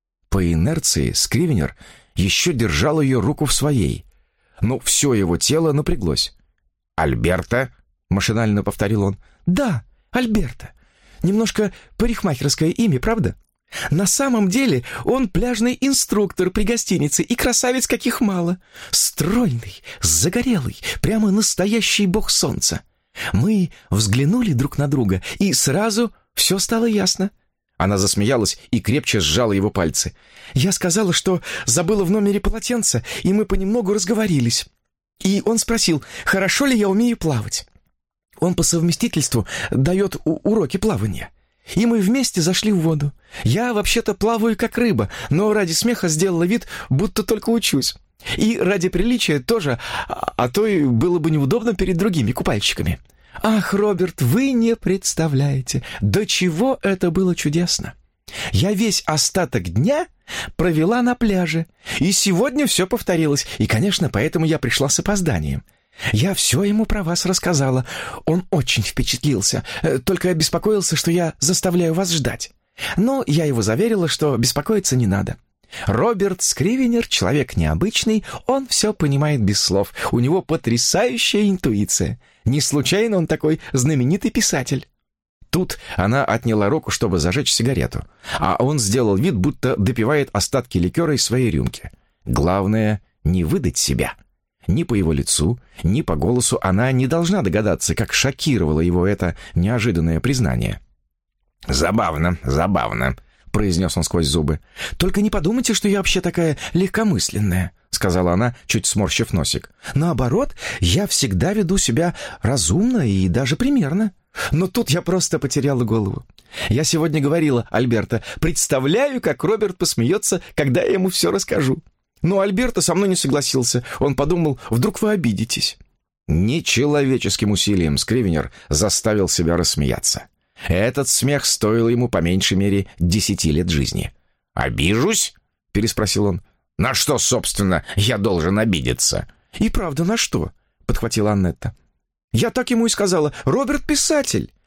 По инерции Скривенер еще держал ее руку в своей, но все его тело напряглось. «Альберта?» — машинально повторил он. «Да, Альберта. Немножко парикмахерское имя, правда? На самом деле он пляжный инструктор при гостинице, и красавец каких мало. Стройный, загорелый, прямо настоящий бог солнца. Мы взглянули друг на друга, и сразу все стало ясно». Она засмеялась и крепче сжала его пальцы. «Я сказала, что забыла в номере полотенце, и мы понемногу разговорились. И он спросил, хорошо ли я умею плавать. Он по совместительству дает уроки плавания. И мы вместе зашли в воду. Я вообще-то плаваю как рыба, но ради смеха сделала вид, будто только учусь. И ради приличия тоже, а то и было бы неудобно перед другими купальщиками. Ах, Роберт, вы не представляете, до чего это было чудесно. Я весь остаток дня провела на пляже, и сегодня все повторилось, и, конечно, поэтому я пришла с опозданием. Я все ему про вас рассказала. Он очень впечатлился, только беспокоился, что я заставляю вас ждать. Но я его заверила, что беспокоиться не надо. Роберт Скривенер — человек необычный, он все понимает без слов, у него потрясающая интуиция. Не случайно он такой знаменитый писатель». Тут она отняла руку, чтобы зажечь сигарету, а он сделал вид, будто допивает остатки ликера из своей рюмки. Главное — не выдать себя. Ни по его лицу, ни по голосу она не должна догадаться, как шокировало его это неожиданное признание. «Забавно, забавно», — произнес он сквозь зубы. «Только не подумайте, что я вообще такая легкомысленная», — сказала она, чуть сморщив носик. «Наоборот, я всегда веду себя разумно и даже примерно. Но тут я просто потеряла голову. Я сегодня говорила Альберто, представляю, как Роберт посмеется, когда я ему все расскажу. Но Альберто со мной не согласился. Он подумал, вдруг вы обидитесь». Нечеловеческим усилием Скривенер заставил себя рассмеяться. Этот смех стоил ему по меньшей мере десяти лет жизни. «Обижусь?» — переспросил он. «На что, собственно, я должен обидеться?» «И правда, на что?» — подхватила Аннетта. «Я так ему и сказала. Роберт писатель.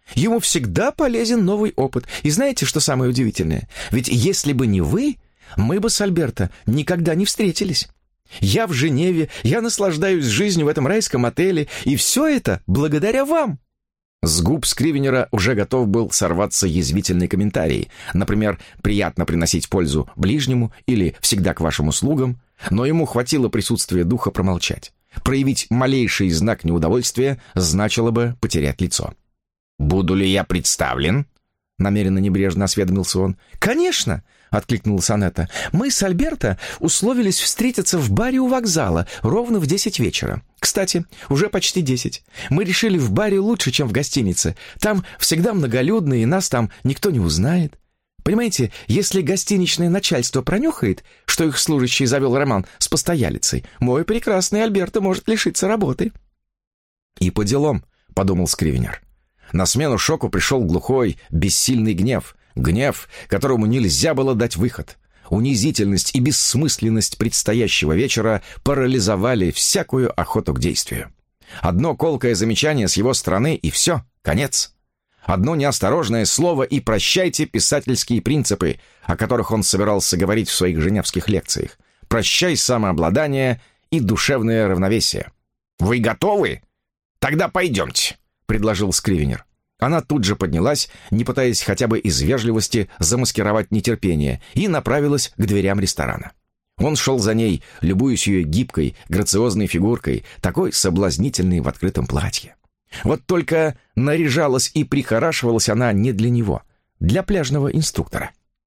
Ему всегда полезен новый опыт. И знаете, что самое удивительное? Ведь если бы не вы, мы бы с Альберто никогда не встретились. Я в Женеве, я наслаждаюсь жизнью в этом райском отеле, и все это благодаря вам». С губ Скривенера уже готов был сорваться язвительный комментарий, например, «приятно приносить пользу ближнему» или «всегда к вашим услугам», но ему хватило присутствия духа промолчать. Проявить малейший знак неудовольствия значило бы потерять лицо. «Буду ли я представлен?» — намеренно небрежно осведомился он. «Конечно!» — откликнулась Анетта. «Мы с Альберто условились встретиться в баре у вокзала ровно в десять вечера. Кстати, уже почти десять. Мы решили, в баре лучше, чем в гостинице. Там всегда многолюдно, и нас там никто не узнает. Понимаете, если гостиничное начальство пронюхает, что их служащий завел роман с постоялицей, мой прекрасный Альберто может лишиться работы». «И по делам», — подумал Скривенер. На смену шоку пришел глухой, бессильный гнев. Гнев, которому нельзя было дать выход. Унизительность и бессмысленность предстоящего вечера парализовали всякую охоту к действию. Одно колкое замечание с его стороны, и все, конец. Одно неосторожное слово, и прощайте писательские принципы, о которых он собирался говорить в своих женевских лекциях. Прощай самообладание и душевное равновесие. «Вы готовы? Тогда пойдемте», — предложил Скривенер. Она тут же поднялась, не пытаясь хотя бы из вежливости замаскировать нетерпение, и направилась к дверям ресторана. Он шел за ней, любуясь ее гибкой, грациозной фигуркой, такой соблазнительной в открытом платье. Вот только наряжалась и прихорашивалась она не для него, для пляжного инструктора.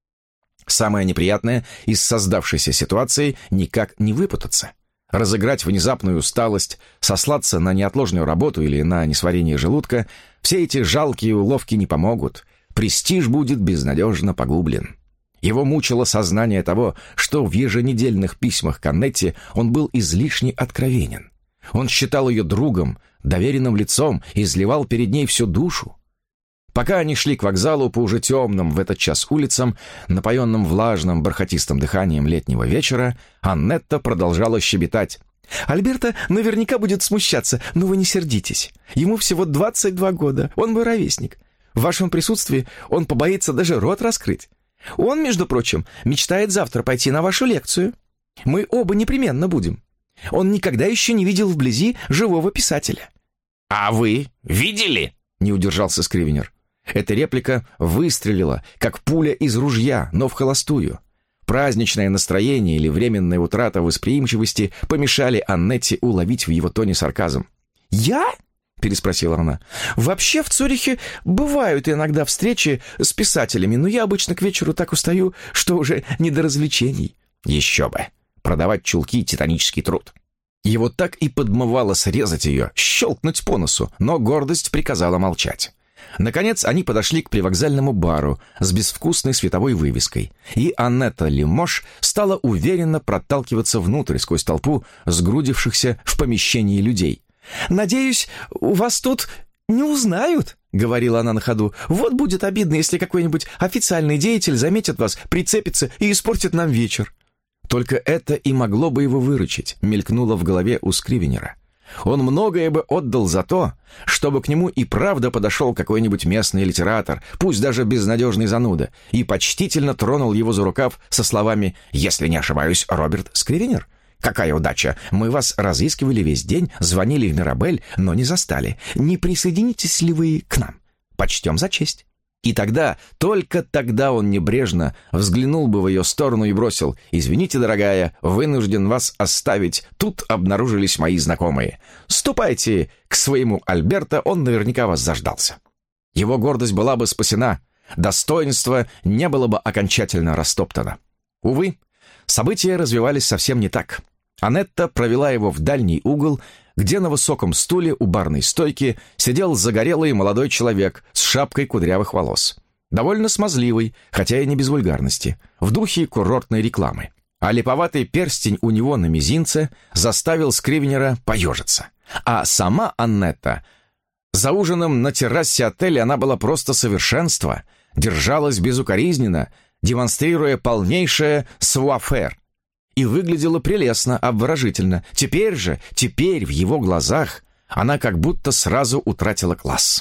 Самое неприятное из создавшейся ситуации — никак не выпутаться. Разыграть внезапную усталость, сослаться на неотложную работу или на несварение желудка — все эти жалкие уловки не помогут. Престиж будет безнадежно погублен. Его мучило сознание того, что в еженедельных письмах к Аннетте он был излишне откровенен. Он считал ее другом, доверенным лицом и изливал перед ней всю душу. Пока они шли к вокзалу по уже темным в этот час улицам, напоенным влажным бархатистым дыханием летнего вечера, Аннетта продолжала щебетать. «Альберто наверняка будет смущаться, но вы не сердитесь. Ему всего двадцать два года, он мой ровесник. В вашем присутствии он побоится даже рот раскрыть. Он, между прочим, мечтает завтра пойти на вашу лекцию. Мы оба непременно будем. Он никогда еще не видел вблизи живого писателя». «А вы видели?» — не удержался Скривенер. Эта реплика выстрелила, как пуля из ружья, но в холостую. Праздничное настроение или временная утрата восприимчивости помешали Аннетте уловить в его тоне сарказм. «Я?» — переспросила она. «Вообще в Цюрихе бывают иногда встречи с писателями, но я обычно к вечеру так устаю, что уже не до развлечений». «Еще бы! Продавать чулки — титанический труд». Его так и подмывало срезать ее, щелкнуть по носу, но гордость приказала молчать. Наконец они подошли к привокзальному бару с безвкусной световой вывеской, и Аннетта Лимош стала уверенно проталкиваться внутрь сквозь толпу сгрудившихся в помещении людей. «Надеюсь, у вас тут не узнают?» — говорила она на ходу. «Вот будет обидно, если какой-нибудь официальный деятель заметит вас, прицепится и испортит нам вечер». Только это и могло бы его выручить, мелькнуло в голове у Скривенера. Он многое бы отдал за то, чтобы к нему и правда подошел какой-нибудь местный литератор, пусть даже безнадежный зануда, и почтительно тронул его за рукав со словами «Если не ошибаюсь, Роберт Скривенер? Какая удача! Мы вас разыскивали весь день, звонили в Мирабель, но не застали. Не присоединитесь ли вы к нам? Почтем за честь». И тогда, только тогда он небрежно взглянул бы в ее сторону и бросил: «Извините, дорогая, вынужден вас оставить. Тут обнаружились мои знакомые. Ступайте к своему Альберто, он наверняка вас заждался». Его гордость была бы спасена, достоинство не было бы окончательно растоптано. Увы, события развивались совсем не так. Аннетта провела его в дальний угол, где на высоком стуле у барной стойки сидел загорелый молодой человек с шапкой кудрявых волос. Довольно смазливый, хотя и не без вульгарности, в духе курортной рекламы. А липоватый перстень у него на мизинце заставил Скривенера поежиться. А сама Аннетта... За ужином на террасе отеля она была просто совершенство, держалась безукоризненно, демонстрируя полнейшее суафер. И выглядела прелестно, обворожительно. Теперь же, теперь в его глазах она как будто сразу утратила класс.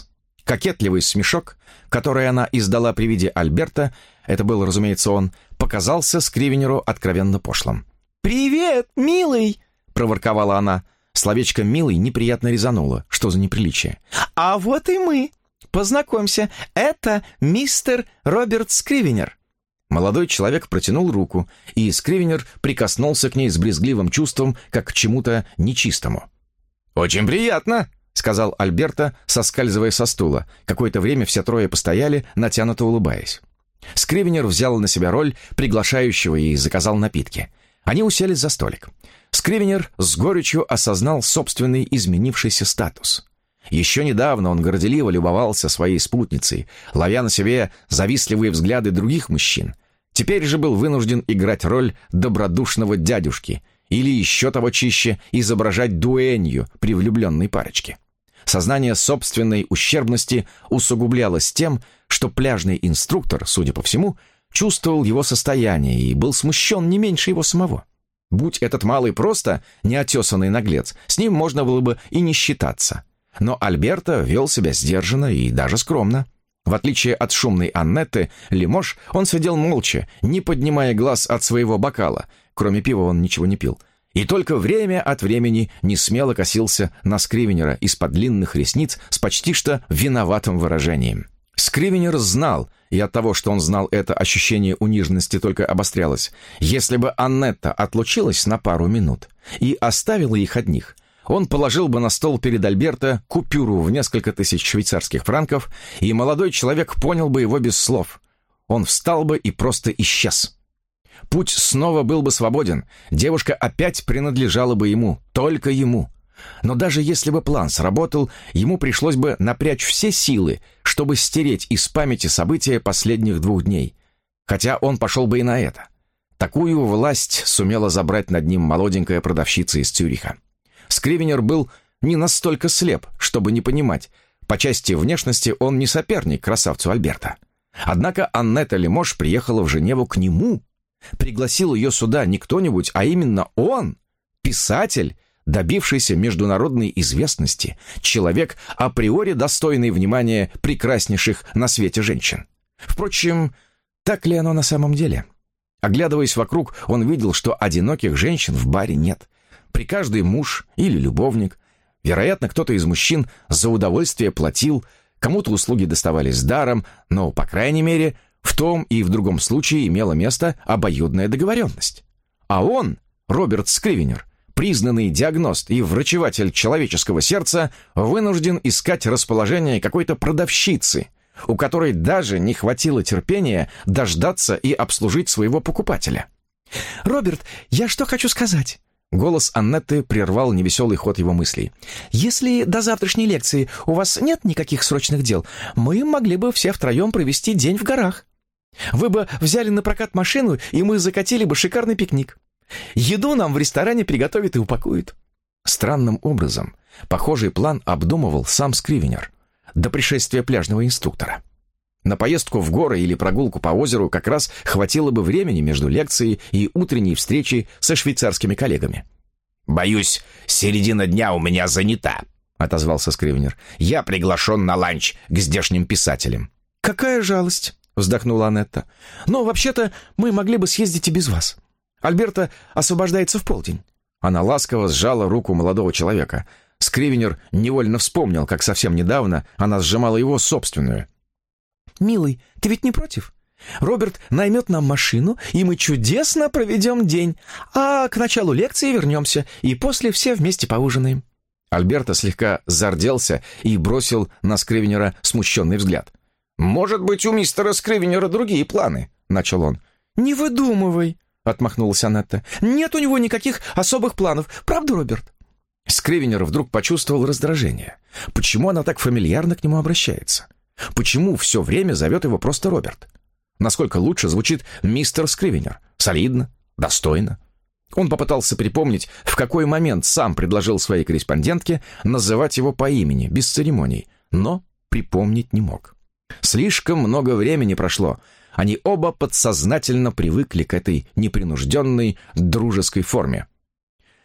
Кокетливый смешок, который она издала при виде Альберта, это был, разумеется, он, показался Скривенеру откровенно пошлым. «Привет, милый!» — проворковала она. Словечко «милый» неприятно резануло. Что за неприличие? «А вот и мы. Познакомься, это мистер Роберт Скривенер». Молодой человек протянул руку, и Скривенер прикоснулся к ней с брезгливым чувством, как к чему-то нечистому. «Очень приятно», — сказал Альберто, соскальзывая со стула. Какое-то время все трое постояли, натянуто улыбаясь. Скривенер взял на себя роль приглашающего и заказал напитки. Они уселись за столик. Скривенер с горечью осознал собственный изменившийся статус. Еще недавно он горделиво любовался своей спутницей, ловя на себе завистливые взгляды других мужчин. Теперь же был вынужден играть роль добродушного дядюшки или еще того чище изображать дуэнью при влюбленной парочке. Сознание собственной ущербности усугублялось тем, что пляжный инструктор, судя по всему, чувствовал его состояние и был смущен не меньше его самого. Будь этот малый просто неотесанный наглец, с ним можно было бы и не считаться. Но Альберто вел себя сдержанно и даже скромно. В отличие от шумной Аннетты, Лимош, он сидел молча, не поднимая глаз от своего бокала, кроме пива он ничего не пил, и только время от времени несмело косился на Скривенера из-под длинных ресниц с почти что виноватым выражением. Скривенер знал, и от того, что он знал это, ощущение униженности только обострялось. Если бы Аннетта отлучилась на пару минут и оставила их одних, он положил бы на стол перед Альберто купюру в несколько тысяч швейцарских франков, и молодой человек понял бы его без слов. Он встал бы и просто исчез. Путь снова был бы свободен, девушка опять принадлежала бы ему, только ему. Но даже если бы план сработал, ему пришлось бы напрячь все силы, чтобы стереть из памяти события последних двух дней. Хотя он пошел бы и на это. Такую власть сумела забрать над ним молоденькая продавщица из Цюриха. Скривенер был не настолько слеп, чтобы не понимать. По части внешности он не соперник красавцу Альберто. Однако Аннетта Лимош приехала в Женеву к нему. Пригласил ее сюда не кто-нибудь, а именно он, писатель, добившийся международной известности, человек, априори достойный внимания прекраснейших на свете женщин. Впрочем, так ли оно на самом деле? Оглядываясь вокруг, он видел, что одиноких женщин в баре нет. При каждый муж или любовник. Вероятно, кто-то из мужчин за удовольствие платил, кому-то услуги доставались даром, но, по крайней мере, в том и в другом случае имела место обоюдная договоренность. А он, Роберт Скривенер, признанный диагност и врачеватель человеческого сердца, вынужден искать расположение какой-то продавщицы, у которой даже не хватило терпения дождаться и обслужить своего покупателя. «Роберт, я что хочу сказать?» Голос Аннетты прервал невеселый ход его мыслей. «Если до завтрашней лекции у вас нет никаких срочных дел, мы могли бы все втроем провести день в горах. Вы бы взяли на прокат машину, и мы закатили бы шикарный пикник. Еду нам в ресторане приготовят и упакуют». Странным образом похожий план обдумывал сам Скривенер до пришествия пляжного инструктора. На поездку в горы или прогулку по озеру как раз хватило бы времени между лекцией и утренней встречей со швейцарскими коллегами. «Боюсь, середина дня у меня занята», — отозвался Скривенер. «Я приглашен на ланч к здешним писателям». «Какая жалость», — вздохнула Аннетта. «Но вообще-то мы могли бы съездить и без вас. Альберто освобождается в полдень». Она ласково сжала руку молодого человека. Скривенер невольно вспомнил, как совсем недавно она сжимала его собственную. «Милый, ты ведь не против? Роберт наймет нам машину, и мы чудесно проведем день, а к началу лекции вернемся, и после все вместе поужинаем». Альберто слегка зарделся и бросил на Скривенера смущенный взгляд. «Может быть, у мистера Скривенера другие планы», — начал он. «Не выдумывай», — отмахнулась Аннетта. «Нет у него никаких особых планов. Правда, Роберт?» Скривенер вдруг почувствовал раздражение. Почему она так фамильярно к нему обращается? Почему все время зовет его просто Роберт? Насколько лучше звучит мистер Скривенер? Солидно, достойно. Он попытался припомнить, в какой момент сам предложил своей корреспондентке называть его по имени, без церемоний, но припомнить не мог. Слишком много времени прошло. Они оба подсознательно привыкли к этой непринужденной дружеской форме.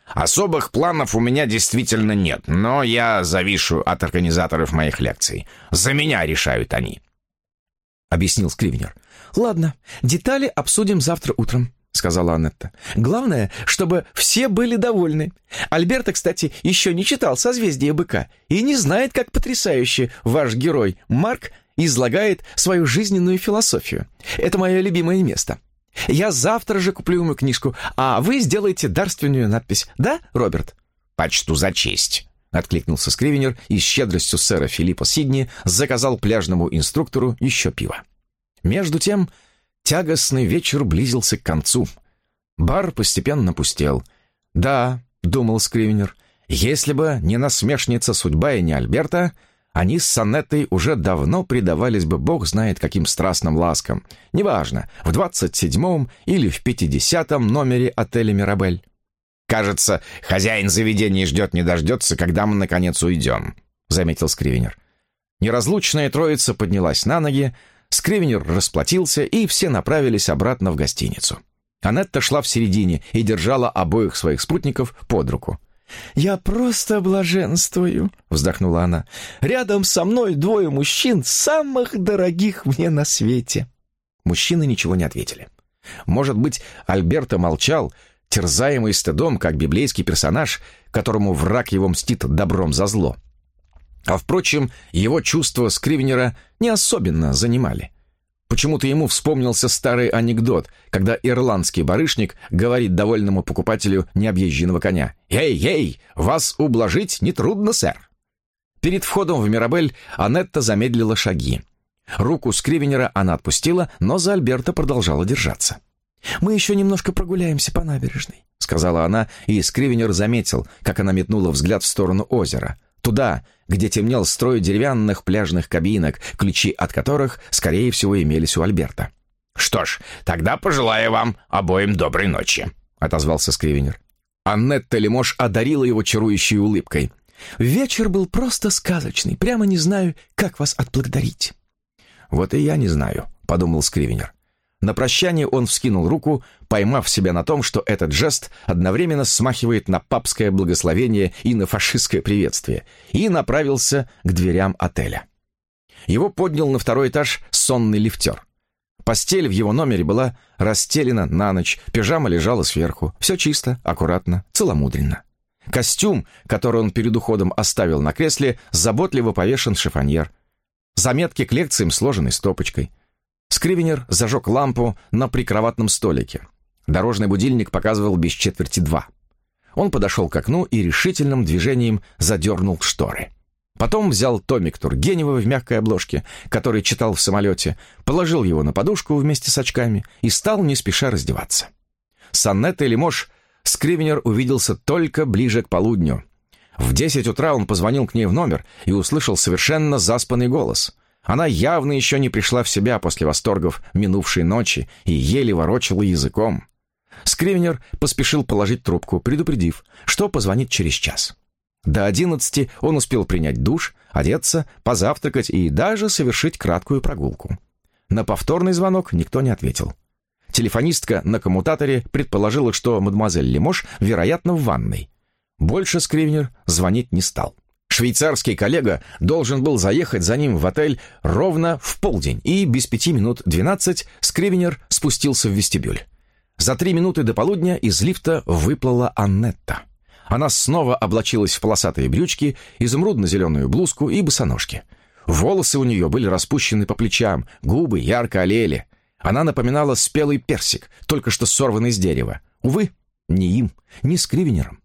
Особых планов у меня действительно нет, но я завишу от организаторов моих лекций. За меня решают они», — объяснил Скривенер. «Ладно, детали обсудим завтра утром», — сказала Аннетта. «Главное, чтобы все были довольны. Альберто, кстати, еще не читал «Созвездие быка» и не знает, как потрясающе ваш герой Марк излагает свою жизненную философию. Это мое любимое место. Я завтра же куплю ему книжку, а вы сделаете дарственную надпись. Да, Роберт?» «Почту за честь», — откликнулся Скривенер и с щедростью сэра Филиппа Сидни заказал пляжному инструктору еще пива. Между тем тягостный вечер близился к концу. Бар постепенно пустел. «Да», — думал Скривенер, — «если бы не насмешница судьба и не Альберта, они с Аннеттой уже давно предавались бы бог знает каким страстным ласкам. Неважно, в двадцать седьмом или в пятидесятом номере отеля «Мирабель». «Кажется, хозяин заведения ждет не дождется, когда мы, наконец, уйдем», — заметил Скривенер. Неразлучная троица поднялась на ноги, Скривенер расплатился, и все направились обратно в гостиницу. Аннетта шла в середине и держала обоих своих спутников под руку. «Я просто блаженствую», — вздохнула она. «Рядом со мной двое мужчин, самых дорогих мне на свете». Мужчины ничего не ответили. Может быть, Альберто молчал, терзаемый стыдом, как библейский персонаж, которому враг его мстит добром за зло. А впрочем, его чувства Скривенера не особенно занимали. Почему-то ему вспомнился старый анекдот, когда ирландский барышник говорит довольному покупателю необъезженного коня: «Эй, эй, вас ублажить нетрудно, сэр». Перед входом в «Мирабель» Аннетта замедлила шаги. Руку Скривенера она отпустила, но за Альберто продолжала держаться. «Мы еще немножко прогуляемся по набережной», — сказала она, и Скривенер заметил, как она метнула взгляд в сторону озера, туда, где темнел строй деревянных пляжных кабинок, ключи от которых, скорее всего, имелись у Альберта. «Что ж, тогда пожелаю вам обоим доброй ночи», — отозвался Скривенер. Аннетта Лемош одарила его чарующей улыбкой. «Вечер был просто сказочный, прямо не знаю, как вас отблагодарить». «Вот и я не знаю», — подумал Скривенер. На прощание он вскинул руку, поймав себя на том, что этот жест одновременно смахивает на папское благословение и на фашистское приветствие, и направился к дверям отеля. Его поднял на второй этаж сонный лифтер. Постель в его номере была расстелена на ночь, пижама лежала сверху, все чисто, аккуратно, целомудренно. Костюм, который он перед уходом оставил на кресле, заботливо повешен в шифоньер. Заметки к лекциям сложены стопочкой. Скривенер зажег лампу на прикроватном столике. Дорожный будильник показывал без четверти два. Он подошел к окну и решительным движением задернул шторы. Потом взял томик Тургенева в мягкой обложке, который читал в самолете, положил его на подушку вместе с очками и стал не спеша раздеваться. С Аннеттой Лемош Скривенер увиделся только ближе к полудню. В десять утра он позвонил к ней в номер и услышал совершенно заспанный голос. Она явно еще не пришла в себя после восторгов минувшей ночи и еле ворочала языком. Скривенер поспешил положить трубку, предупредив, что позвонит через час. До одиннадцати он успел принять душ, одеться, позавтракать и даже совершить краткую прогулку. На повторный звонок никто не ответил. Телефонистка на коммутаторе предположила, что мадемуазель Лемош, вероятно, в ванной. Больше Скривенер звонить не стал. Швейцарский коллега должен был заехать за ним в отель ровно в полдень, и без пяти минут двенадцать Скривенер спустился в вестибюль. За три минуты до полудня из лифта выплыла Аннетта. Она снова облачилась в полосатые брючки, изумрудно-зеленую блузку и босоножки. Волосы у нее были распущены по плечам, губы ярко олели. Она напоминала спелый персик, только что сорванный с дерева. Увы, ни им, ни Скривенером.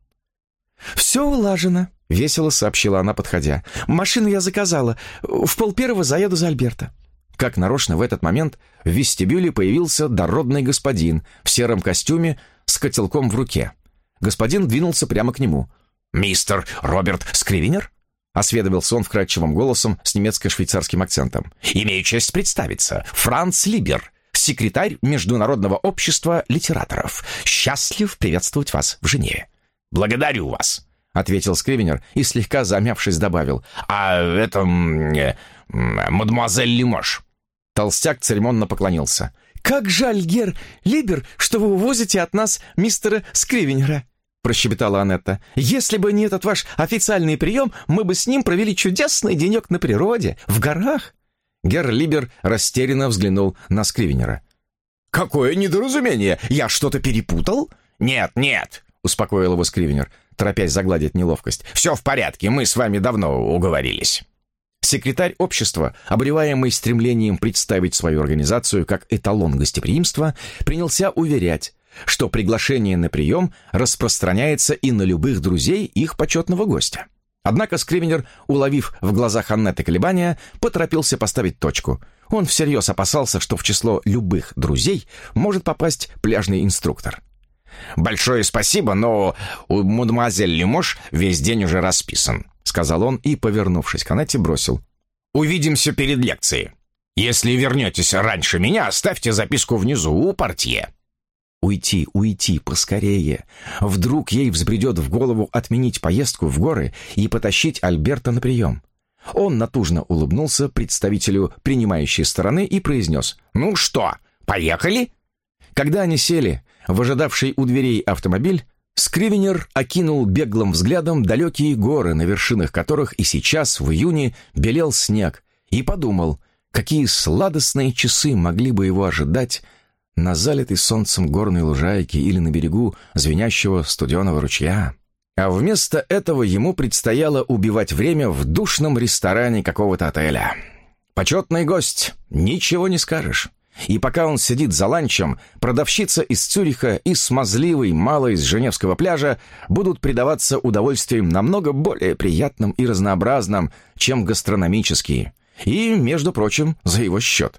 «Все улажено», — весело сообщила она, подходя. «Машину я заказала. В полпервого заеду за Альберто». Как нарочно в этот момент в вестибюле появился дородный господин в сером костюме с котелком в руке. Господин двинулся прямо к нему. «Мистер Роберт Скривенер?» — осведомился он вкрадчивым голосом с немецко-швейцарским акцентом. «Имею честь представиться. Франц Либер, секретарь Международного общества литераторов. Счастлив приветствовать вас в Женеве». «Благодарю вас», — ответил Скривенер и, слегка замявшись, добавил. «А это... Э, мадемуазель Лемош». Толстяк церемонно поклонился. «Как жаль, гер Либер, что вы увозите от нас мистера Скривенера». прощебетала Аннетта. «Если бы не этот ваш официальный прием, мы бы с ним провели чудесный денек на природе, в горах». Герлибер растерянно взглянул на Скривенера. «Какое недоразумение! Я что-то перепутал?» «Нет, нет», — успокоил его Скривенер, торопясь загладить неловкость. «Все в порядке, мы с вами давно уговорились». Секретарь общества, обуреваемый стремлением представить свою организацию как эталон гостеприимства, принялся уверять, что приглашение на прием распространяется и на любых друзей их почетного гостя. Однако Скривенер, уловив в глазах Аннетты колебания, поторопился поставить точку. Он всерьез опасался, что в число любых друзей может попасть пляжный инструктор. «Большое спасибо, но у мадемуазель Лемош весь день уже расписан», — сказал он и, повернувшись к Аннетте, бросил. «Увидимся перед лекцией. Если вернетесь раньше меня, оставьте записку внизу у портье». Уйти, уйти, поскорее. Вдруг ей взбредет в голову отменить поездку в горы и потащить Альберта на прием. Он натужно улыбнулся представителю принимающей стороны и произнес: «Ну что, поехали?» Когда они сели в ожидавший у дверей автомобиль, Скривенер окинул беглым взглядом далекие горы, на вершинах которых и сейчас, в июне, белел снег, и подумал, какие сладостные часы могли бы его ожидать на залитой солнцем горной лужайке или на берегу звенящего студеного ручья. А вместо этого ему предстояло убивать время в душном ресторане какого-то отеля. Почетный гость, ничего не скажешь. И пока он сидит за ланчем, продавщица из Цюриха и смазливый малый из Женевского пляжа будут предаваться удовольствиям намного более приятным и разнообразным, чем гастрономические. И, между прочим, за его счет.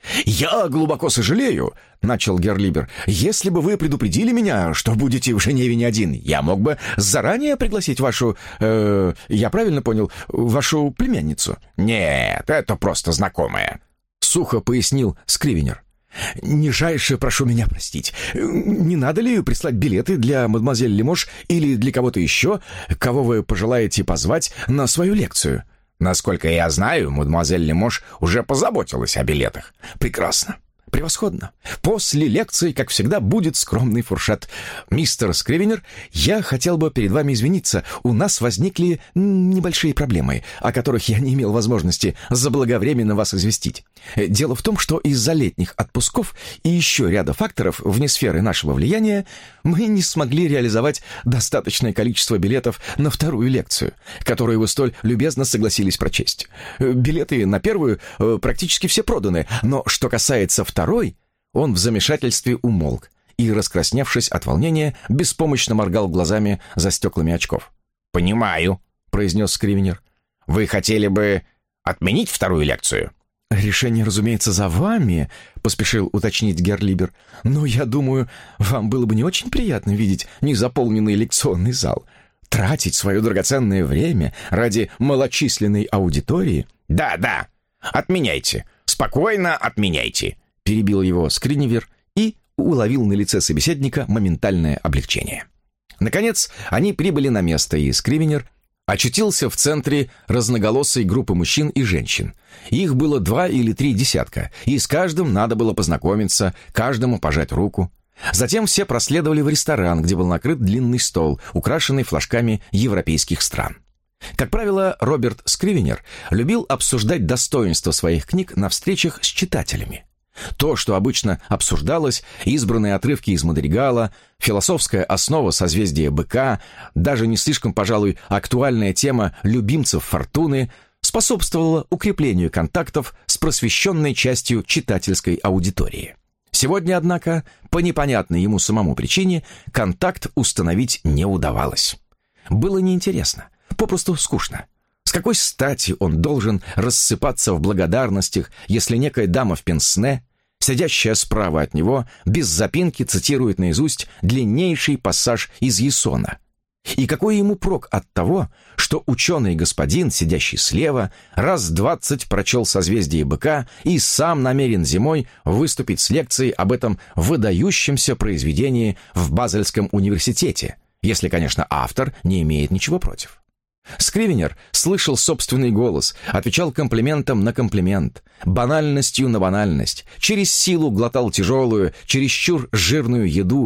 «Я глубоко сожалею», — начал Герлибер. «Если бы вы предупредили меня, что будете в Женеве не один, я мог бы заранее пригласить вашу... Э, я правильно понял? Вашу племянницу?» «Нет, это просто знакомая», — сухо пояснил Скривенер. «Нижайше прошу меня простить. Не надо ли прислать билеты для мадемуазель Лемош или для кого-то еще, кого вы пожелаете позвать на свою лекцию?» «Насколько я знаю, мадемуазель Лемош уже позаботилась о билетах». «Прекрасно. Превосходно. После лекции, как всегда, будет скромный фуршет. Мистер Скривенер, я хотел бы перед вами извиниться. У нас возникли небольшие проблемы, о которых я не имел возможности заблаговременно вас известить. Дело в том, что из-за летних отпусков и еще ряда факторов вне сферы нашего влияния мы не смогли реализовать достаточное количество билетов на вторую лекцию, которую вы столь любезно согласились прочесть. Билеты на первую практически все проданы, но что касается второй, он в замешательстве умолк и, раскрасневшись от волнения, беспомощно моргал глазами за стеклами очков. «Понимаю», — произнес Скривенер. «Вы хотели бы отменить вторую лекцию?» «Решение, разумеется, за вами», — поспешил уточнить Герлибер. «Но я думаю, вам было бы не очень приятно видеть незаполненный лекционный зал. Тратить свое драгоценное время ради малочисленной аудитории...» «Да, да, отменяйте, спокойно отменяйте», — перебил его Скривенер и уловил на лице собеседника моментальное облегчение. Наконец, они прибыли на место, и Скривенер очутился в центре разноголосой группы мужчин и женщин. Их было два или три десятка, и с каждым надо было познакомиться, каждому пожать руку. Затем все проследовали в ресторан, где был накрыт длинный стол, украшенный флажками европейских стран. Как правило, Роберт Скривенер любил обсуждать достоинства своих книг на встречах с читателями. То, что обычно обсуждалось, избранные отрывки из Мадригала, философская основа созвездия быка, даже не слишком, пожалуй, актуальная тема любимцев фортуны, способствовало укреплению контактов с просвещенной частью читательской аудитории. Сегодня, однако, по непонятной ему самому причине, контакт установить не удавалось. Было неинтересно, попросту скучно. С какой стати он должен рассыпаться в благодарностях, если некая дама в пенсне, сидящая справа от него, без запинки цитирует наизусть длиннейший пассаж из Ясона? И какой ему прок от того, что ученый господин, сидящий слева, раз двадцать прочел «Созвездие быка» и сам намерен зимой выступить с лекцией об этом выдающемся произведении в Базельском университете, если, конечно, автор не имеет ничего против? Скривенер слышал собственный голос, отвечал комплиментом на комплимент, банальностью на банальность, через силу глотал тяжелую, чересчур жирную еду,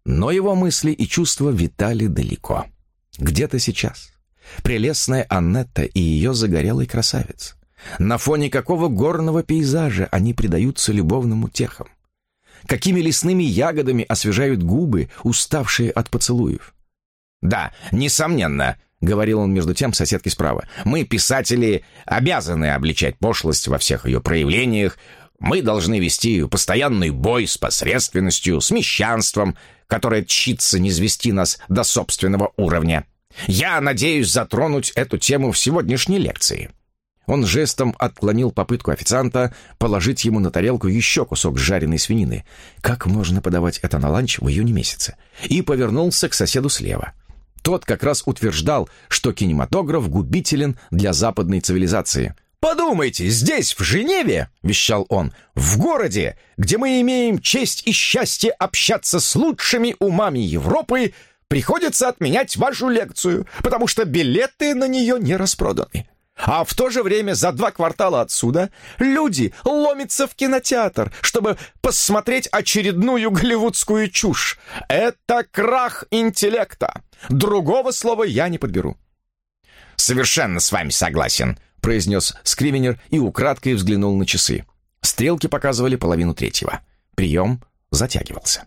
Но его мысли и чувства витали далеко. Где-то сейчас. Прелестная Аннетта и ее загорелый красавец. На фоне какого горного пейзажа они предаются любовным утехам? Какими лесными ягодами освежают губы, уставшие от поцелуев? «Да, несомненно», — говорил он между тем соседке справа, «мы, писатели, обязаны обличать пошлость во всех ее проявлениях. Мы должны вести постоянный бой с посредственностью, с мещанством, которое тщится низвести нас до собственного уровня. Я надеюсь затронуть эту тему в сегодняшней лекции». Он жестом отклонил попытку официанта положить ему на тарелку еще кусок жареной свинины. Как можно подавать это на ланч в июне месяце? И повернулся к соседу слева. Тот как раз утверждал, что кинематограф губителен для западной цивилизации. «Подумайте, здесь, в Женеве, — вещал он, — в городе, где мы имеем честь и счастье общаться с лучшими умами Европы, приходится отменять вашу лекцию, потому что билеты на нее не распроданы. А в то же время за два квартала отсюда люди ломятся в кинотеатр, чтобы посмотреть очередную голливудскую чушь. Это крах интеллекта. Другого слова я не подберу». «Совершенно с вами согласен», — произнес Скривенер и украдкой взглянул на часы. Стрелки показывали половину третьего. Прием затягивался.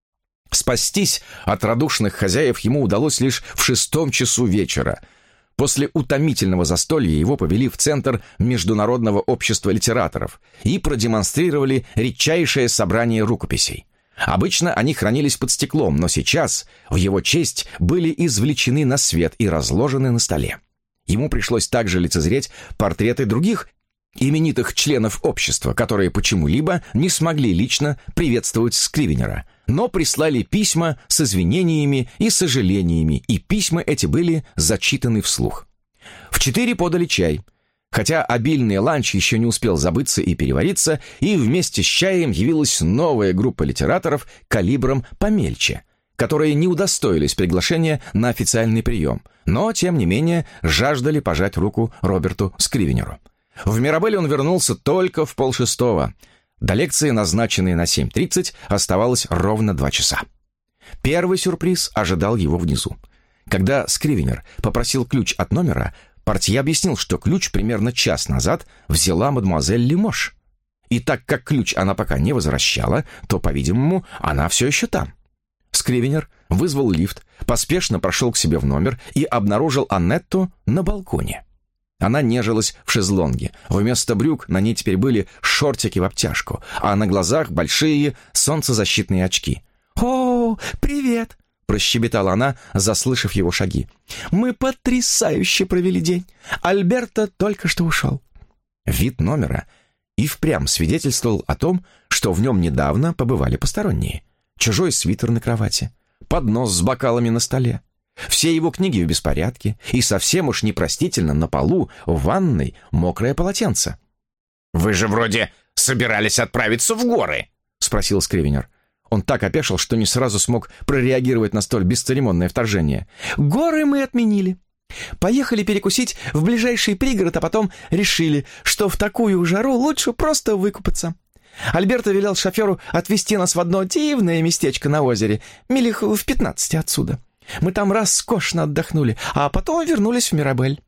Спастись от радушных хозяев ему удалось лишь в шестом часу вечера. После утомительного застолья его повели в центр Международного общества литераторов и продемонстрировали редчайшее собрание рукописей. Обычно они хранились под стеклом, но сейчас в его честь были извлечены на свет и разложены на столе. Ему пришлось также лицезреть портреты других именитых членов общества, которые почему-либо не смогли лично приветствовать Скривенера, но прислали письма с извинениями и сожалениями, и письма эти были зачитаны вслух. В четыре подали чай, хотя обильный ланч еще не успел забыться и перевариться, и вместе с чаем явилась новая группа литераторов калибром помельче, которые не удостоились приглашения на официальный прием, но, тем не менее, жаждали пожать руку Роберту Скривенеру. В Мирабель он вернулся только в полшестого. До лекции, назначенной на семь тридцать, оставалось ровно два часа. Первый сюрприз ожидал его внизу. Когда Скривенер попросил ключ от номера, портье объяснил, что ключ примерно час назад взяла мадемуазель Лимош. И так как ключ она пока не возвращала, то, по-видимому, она все еще там. Скривенер вызвал лифт, поспешно прошел к себе в номер и обнаружил Аннетту на балконе. Она нежилась в шезлонге. Вместо брюк на ней теперь были шортики в обтяжку, а на глазах большие солнцезащитные очки. «О, привет!» — прощебетала она, заслышав его шаги. «Мы потрясающе провели день. Альберто только что ушел». Вид номера и впрямь свидетельствовал о том, что в нем недавно побывали посторонние. Чужой свитер на кровати, поднос с бокалами на столе. Все его книги в беспорядке, и совсем уж непростительно на полу в ванной мокрое полотенце. «Вы же вроде собирались отправиться в горы?» — спросил Скривенер. Он так опешил, что не сразу смог прореагировать на столь бесцеремонное вторжение. «Горы мы отменили. Поехали перекусить в ближайший пригород, а потом решили, что в такую жару лучше просто выкупаться. Альберто велел шоферу отвезти нас в одно дивное местечко на озере, милях в пятнадцати отсюда. Мы там роскошно отдохнули, а потом вернулись в Мирабель.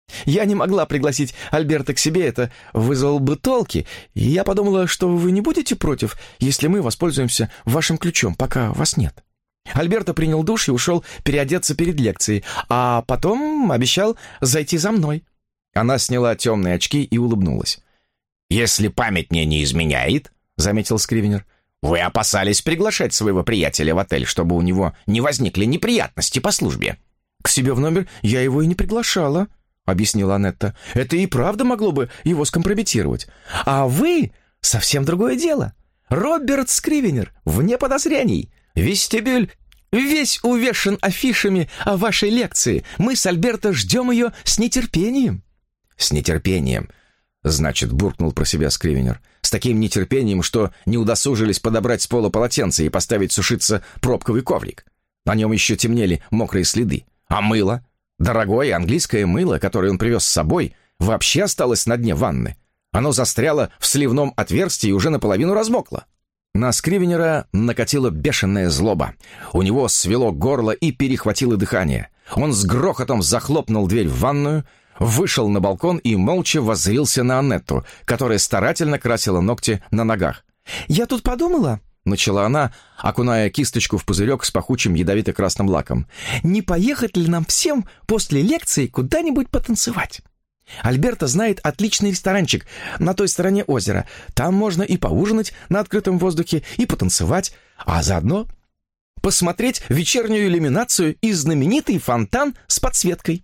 Я не могла пригласить Альберто к себе, это вызвало бы толки, и я подумала, что вы не будете против, если мы воспользуемся вашим ключом, пока вас нет. Альберто принял душ и ушел переодеться перед лекцией, а потом обещал зайти за мной». Она сняла темные очки и улыбнулась. «Если память мне не изменяет, — заметил Скривенер, — вы опасались приглашать своего приятеля в отель, чтобы у него не возникли неприятности по службе». «К себе в номер я его и не приглашала», — объяснила Аннетта. «Это и правда могло бы его скомпрометировать. А вы — совсем другое дело. Роберт Скривенер, вне подозрений. Вестибюль весь увешан афишами о вашей лекции. Мы с Альберто ждем ее с нетерпением». «С нетерпением», значит, буркнул про себя Скривенер. С таким нетерпением, что не удосужились подобрать с пола полотенце и поставить сушиться пробковый коврик. На нем еще темнели мокрые следы. А мыло? Дорогое английское мыло, которое он привез с собой, вообще осталось на дне ванны. Оно застряло в сливном отверстии и уже наполовину размокло. На Скривенера накатила бешеная злоба. У него свело горло и перехватило дыхание. Он с грохотом захлопнул дверь в ванную, вышел на балкон и молча воззрился на Аннетту, которая старательно красила ногти на ногах. «Я тут подумала», — начала она, окуная кисточку в пузырек с пахучим ядовито-красным лаком, «не поехать ли нам всем после лекции куда-нибудь потанцевать? Альберто знает отличный ресторанчик на той стороне озера. Там можно и поужинать на открытом воздухе, и потанцевать, а заодно посмотреть вечернюю иллюминацию и знаменитый фонтан с подсветкой».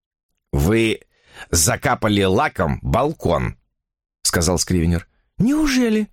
«Вы закапали лаком балкон», — сказал Скривенер. «Неужели?»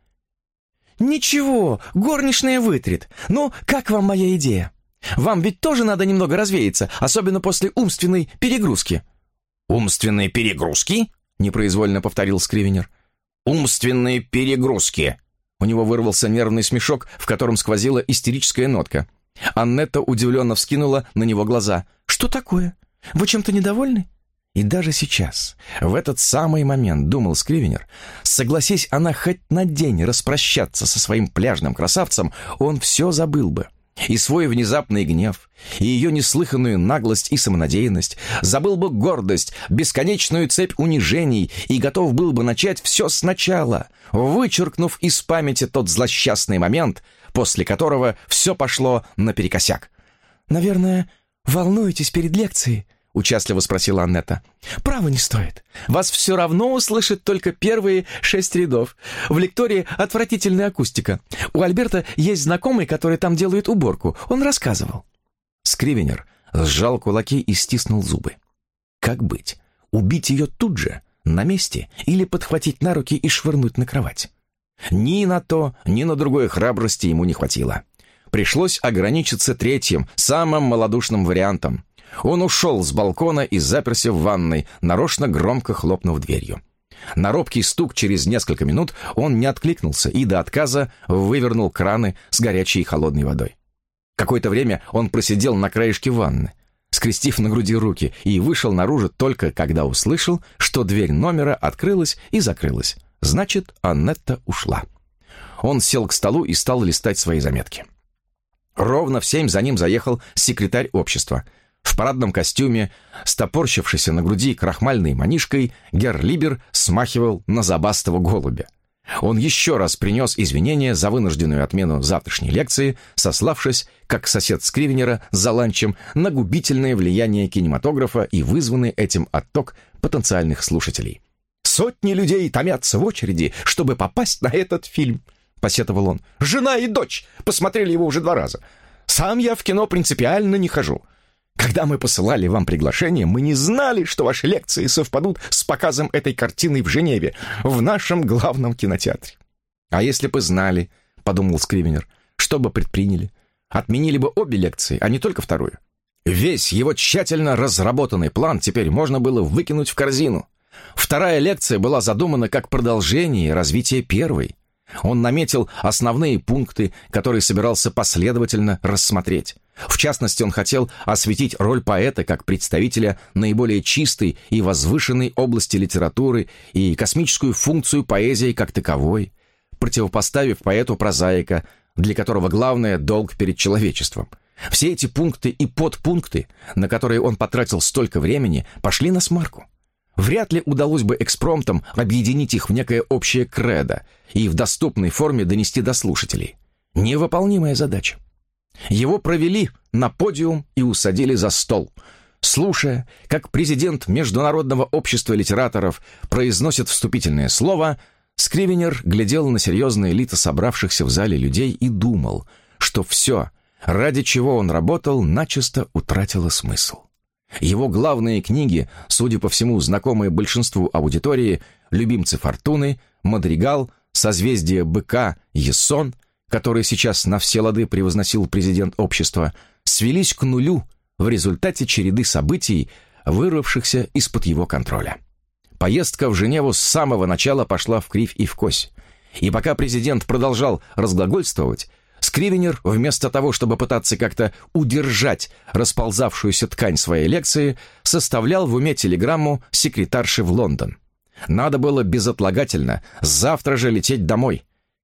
«Ничего, горничная вытрет. Ну, как вам моя идея? Вам ведь тоже надо немного развеяться, особенно после умственной перегрузки». «Умственные перегрузки?» — непроизвольно повторил Скривенер. «Умственные перегрузки!» У него вырвался нервный смешок, в котором сквозила истерическая нотка. Аннетта удивленно вскинула на него глаза. «Что такое? Вы чем-то недовольны?» И даже сейчас, в этот самый момент, думал Скривенер, согласись она хоть на день распрощаться со своим пляжным красавцем, он все забыл бы. И свой внезапный гнев, и ее неслыханную наглость и самонадеянность, забыл бы гордость, бесконечную цепь унижений и готов был бы начать все сначала, вычеркнув из памяти тот злосчастный момент, после которого все пошло наперекосяк. «Наверное, волнуетесь перед лекцией?» — участливо спросила Аннетта. «Право не стоит. Вас все равно услышат только первые шесть рядов. В лектории отвратительная акустика. У Альберта есть знакомый, который там делает уборку. Он рассказывал». Скривенер сжал кулаки и стиснул зубы. Как быть? Убить ее тут же, на месте, или подхватить на руки и швырнуть на кровать? Ни на то, ни на другое храбрости ему не хватило. Пришлось ограничиться третьим, самым малодушным вариантом. Он ушел с балкона и заперся в ванной, нарочно громко хлопнув дверью. На робкий стук через несколько минут он не откликнулся и до отказа вывернул краны с горячей и холодной водой. Какое-то время он просидел на краешке ванны, скрестив на груди руки, и вышел наружу только когда услышал, что дверь номера открылась и закрылась. Значит, Аннетта ушла. Он сел к столу и стал листать свои заметки. Ровно в семь за ним заехал секретарь общества. В парадном костюме, стопорщившийся на груди крахмальной манишкой, герр Либер смахивал на забастого голубя. Он еще раз принес извинения за вынужденную отмену завтрашней лекции, сославшись, как сосед Скривенера за ланчем, на губительное влияние кинематографа и вызванный этим отток потенциальных слушателей. «Сотни людей томятся в очереди, чтобы попасть на этот фильм», — посетовал он. «Жена и дочь посмотрели его уже два раза. Сам я в кино принципиально не хожу. Когда мы посылали вам приглашение, мы не знали, что ваши лекции совпадут с показом этой картины в Женеве, в нашем главном кинотеатре». «А если бы знали, — подумал Скривенер, — что бы предприняли? Отменили бы обе лекции, а не только вторую». Весь его тщательно разработанный план теперь можно было выкинуть в корзину. Вторая лекция была задумана как продолжение и развитие первой. Он наметил основные пункты, которые собирался последовательно рассмотреть. В частности, он хотел осветить роль поэта как представителя наиболее чистой и возвышенной области литературы и космическую функцию поэзии как таковой, противопоставив поэту-прозаика, для которого главное — долг перед человечеством. Все эти пункты и подпункты, на которые он потратил столько времени, пошли насмарку. Вряд ли удалось бы экспромтом объединить их в некое общее кредо и в доступной форме донести до слушателей. Невыполнимая задача. Его провели на подиум и усадили за стол. Слушая, как президент Международного общества литераторов произносит вступительное слово, Скривенер глядел на серьезные лица собравшихся в зале людей и думал, что все, ради чего он работал, начисто утратило смысл. Его главные книги, судя по всему, знакомые большинству аудитории, «Любимцы фортуны», «Мадригал», «Созвездие быка», «Ессон», который сейчас на все лады превозносил президент общества, свелись к нулю в результате череды событий, вырвавшихся из-под его контроля. Поездка в Женеву с самого начала пошла вкривь и вкось. И пока президент продолжал разглагольствовать, Скривенер, вместо того, чтобы пытаться как-то удержать расползавшуюся ткань своей лекции, составлял в уме телеграмму секретарши в Лондон. Надо было безотлагательно завтра же лететь домой.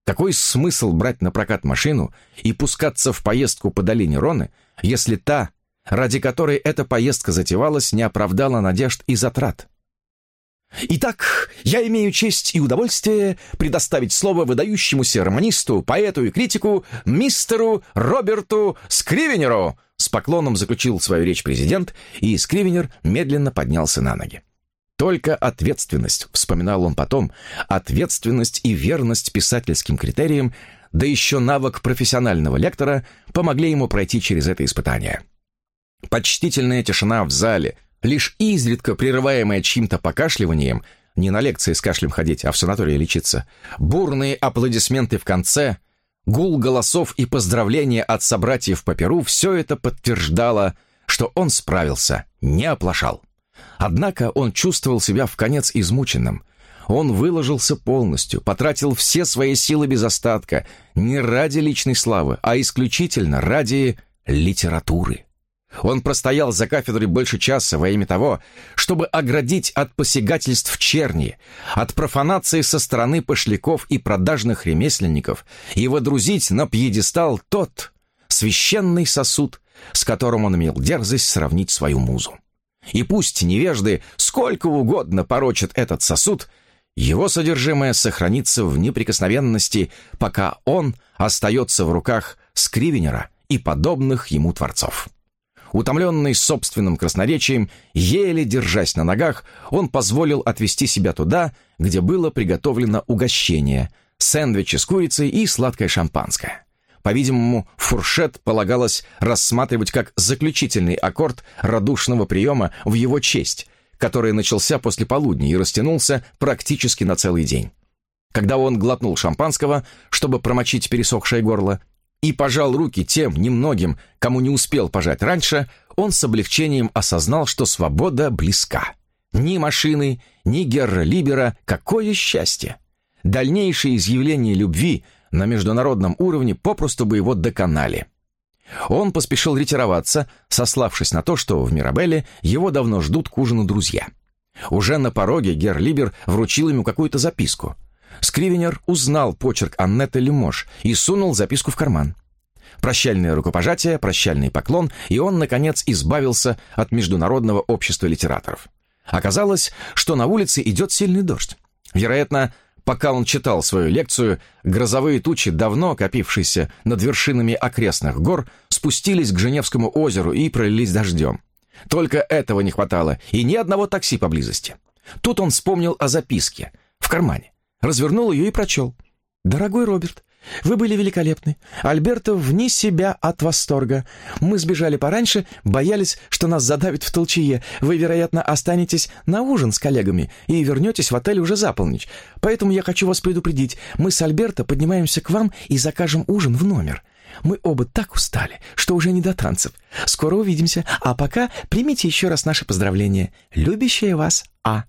Какой смысл брать на прокат машину и пускаться в поездку по долине Роны, если та, ради которой эта поездка затевалась, не оправдала надежд и затрат? Итак, я имею честь и удовольствие предоставить слово выдающемуся романисту, поэту и критику мистеру Роберту Скривенеру, с поклоном заключил свою речь президент, и Скривенер медленно поднялся на ноги. Только ответственность, вспоминал он потом, ответственность и верность писательским критериям, да еще навык профессионального лектора помогли ему пройти через это испытание. Почтительная тишина в зале, лишь изредка прерываемая чьим-то покашливанием, не на лекции с кашлем ходить, а в санатории лечиться, бурные аплодисменты в конце, гул голосов и поздравления от собратьев по перу — все это подтверждало, что он справился, не оплошал. Однако он чувствовал себя вконец измученным. Он выложился полностью, потратил все свои силы без остатка, не ради личной славы, а исключительно ради литературы. Он простоял за кафедрой больше часа во имя того, чтобы оградить от посягательств черни, от профанации со стороны пошляков и продажных ремесленников и водрузить на пьедестал тот священный сосуд, с которым он имел дерзость сравнить свою музу. И пусть невежды сколько угодно порочат этот сосуд, его содержимое сохранится в неприкосновенности, пока он остается в руках Скривенера и подобных ему творцов. Утомленный собственным красноречием, еле держась на ногах, он позволил отвести себя туда, где было приготовлено угощение, сэндвичи с курицей и сладкое шампанское. По-видимому, фуршет полагалось рассматривать как заключительный аккорд радушного приема в его честь, который начался после полудня и растянулся практически на целый день. Когда он глотнул шампанского, чтобы промочить пересохшее горло, и пожал руки тем немногим, кому не успел пожать раньше, он с облегчением осознал, что свобода близка. Ни машины, ни Герра Либера, какое счастье! Дальнейшие изъявления любви на международном уровне попросту бы его доконали. Он поспешил ретироваться, сославшись на то, что в Мирабелле его давно ждут к ужину друзья. Уже на пороге Герр Либер вручил ему какую-то записку. Скривенер узнал почерк Аннеты Лемош и сунул записку в карман. Прощальное рукопожатие, прощальный поклон, и он, наконец, избавился от Международного общества литераторов. Оказалось, что на улице идет сильный дождь. Вероятно, пока он читал свою лекцию, грозовые тучи, давно копившиеся над вершинами окрестных гор, спустились к Женевскому озеру и пролились дождем. Только этого не хватало, и ни одного такси поблизости. Тут он вспомнил о записке в кармане. Развернул ее и прочел. «Дорогой Роберт, вы были великолепны. Альберто вне себя от восторга. Мы сбежали пораньше, боялись, что нас задавит в толчее. Вы, вероятно, останетесь на ужин с коллегами и вернетесь в отель уже за полночь. Поэтому я хочу вас предупредить. Мы с Альберто поднимаемся к вам и закажем ужин в номер. Мы оба так устали, что уже не до танцев. Скоро увидимся. А пока примите еще раз наши поздравления. Любящая вас А.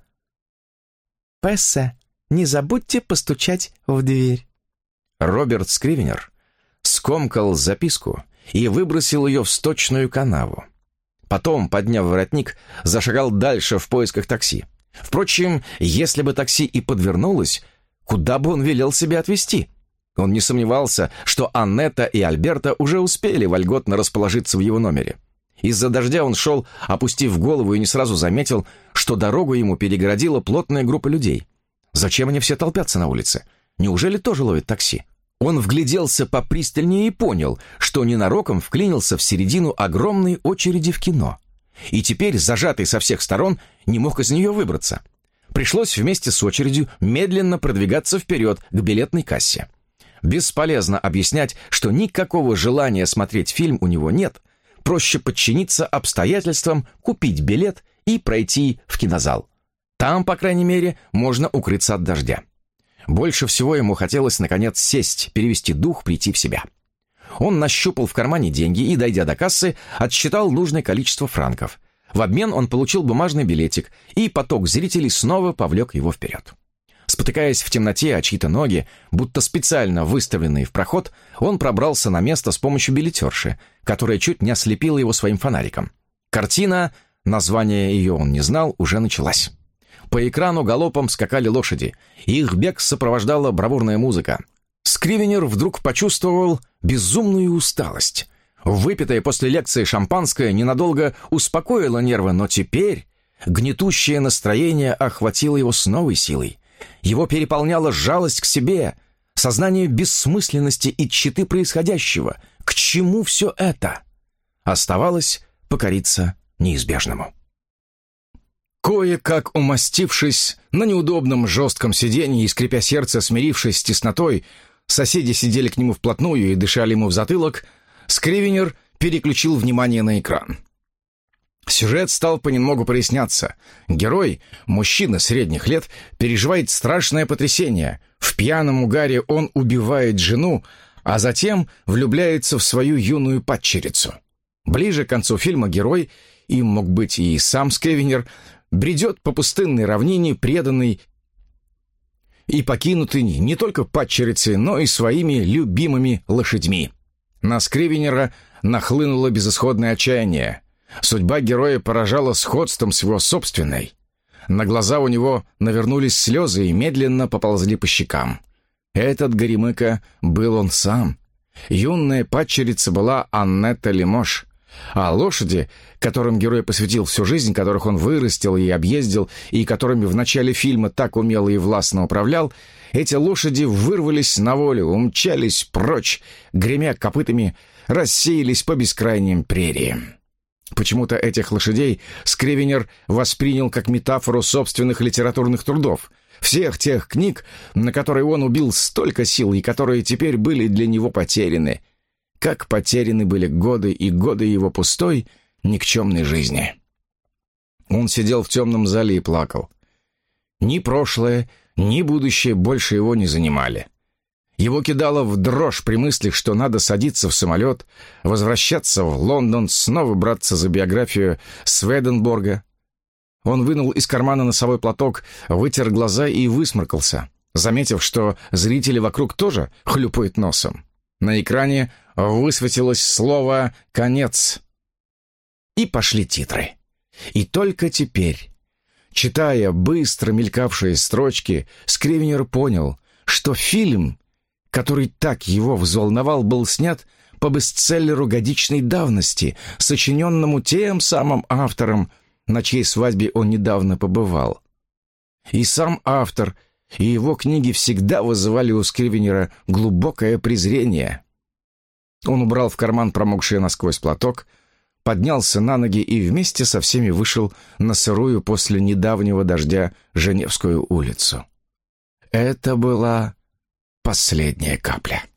П.С. Не забудьте постучать в дверь». Роберт Скривенер скомкал записку и выбросил ее в сточную канаву. Потом, подняв воротник, зашагал дальше в поисках такси. Впрочем, если бы такси и подвернулось, куда бы он велел себя отвезти? Он не сомневался, что Аннета и Альберто уже успели вольготно расположиться в его номере. Из-за дождя он шел, опустив голову, и не сразу заметил, что дорогу ему перегородила плотная группа людей. Зачем они все толпятся на улице? Неужели тоже ловят такси? Он вгляделся попристальнее и понял, что ненароком вклинился в середину огромной очереди в кино. И теперь, зажатый со всех сторон, не мог из нее выбраться. Пришлось вместе с очередью медленно продвигаться вперед к билетной кассе. Бесполезно объяснять, что никакого желания смотреть фильм у него нет. Проще подчиниться обстоятельствам, купить билет и пройти в кинозал. Там, по крайней мере, можно укрыться от дождя. Больше всего ему хотелось, наконец, сесть, перевести дух, прийти в себя. Он нащупал в кармане деньги и, дойдя до кассы, отсчитал нужное количество франков. В обмен он получил бумажный билетик, и поток зрителей снова повлек его вперед. Спотыкаясь в темноте о чьи-то ноги, будто специально выставленные в проход, он пробрался на место с помощью билетерши, которая чуть не ослепила его своим фонариком. Картина, название ее он не знал, уже началась. По экрану галопом скакали лошади. Их бег сопровождала бравурная музыка. Скривенер вдруг почувствовал безумную усталость. Выпитое после лекции шампанское ненадолго успокоило нервы, но теперь гнетущее настроение охватило его с новой силой. Его переполняла жалость к себе, сознание бессмысленности и тщеты происходящего. К чему все это? Оставалось покориться неизбежному. Кое-как умастившись на неудобном жестком сиденье и, скрипя сердце, смирившись с теснотой, соседи сидели к нему вплотную и дышали ему в затылок, Скривенер переключил внимание на экран. Сюжет стал понемногу проясняться. Герой, мужчина средних лет, переживает страшное потрясение. В пьяном угаре он убивает жену, а затем влюбляется в свою юную падчерицу. Ближе к концу фильма герой, им мог быть и сам Скривенер, бредет по пустынной равнине, преданный и покинутый не только падчерицей, но и своими любимыми лошадьми. На Скривенера нахлынуло безысходное отчаяние. Судьба героя поражала сходством с его собственной. На глаза у него навернулись слезы и медленно поползли по щекам. Этот горемыка был он сам. Юная падчерица была Аннетта Лемош. А лошади, которым герой посвятил всю жизнь, которых он вырастил и объездил, и которыми в начале фильма так умело и властно управлял, эти лошади вырвались на волю, умчались прочь, гремя копытами, рассеялись по бескрайним прериям. Почему-то этих лошадей Скривенер воспринял как метафору собственных литературных трудов, всех тех книг, на которые он убил столько сил и которые теперь были для него потеряны. Как потеряны были годы и годы его пустой, никчемной жизни. Он сидел в темном зале и плакал. Ни прошлое, ни будущее больше его не занимали. Его кидало в дрожь при мысли, что надо садиться в самолет, возвращаться в Лондон, снова браться за биографию Сведенборга. Он вынул из кармана носовой платок, вытер глаза и высморкался, заметив, что зрители вокруг тоже хлюпают носом. На экране высветилось слово «конец». И пошли титры. И только теперь, читая быстро мелькавшие строчки, Скривенер понял, что фильм, который так его взволновал, был снят по бестселлеру годичной давности, сочиненному тем самым автором, на чьей свадьбе он недавно побывал. И сам автор, и его книги всегда вызывали у Скривенера глубокое презрение. Он убрал в карман промокший насквозь платок, поднялся на ноги и вместе со всеми вышел на сырую после недавнего дождя Женевскую улицу. Это была последняя капля.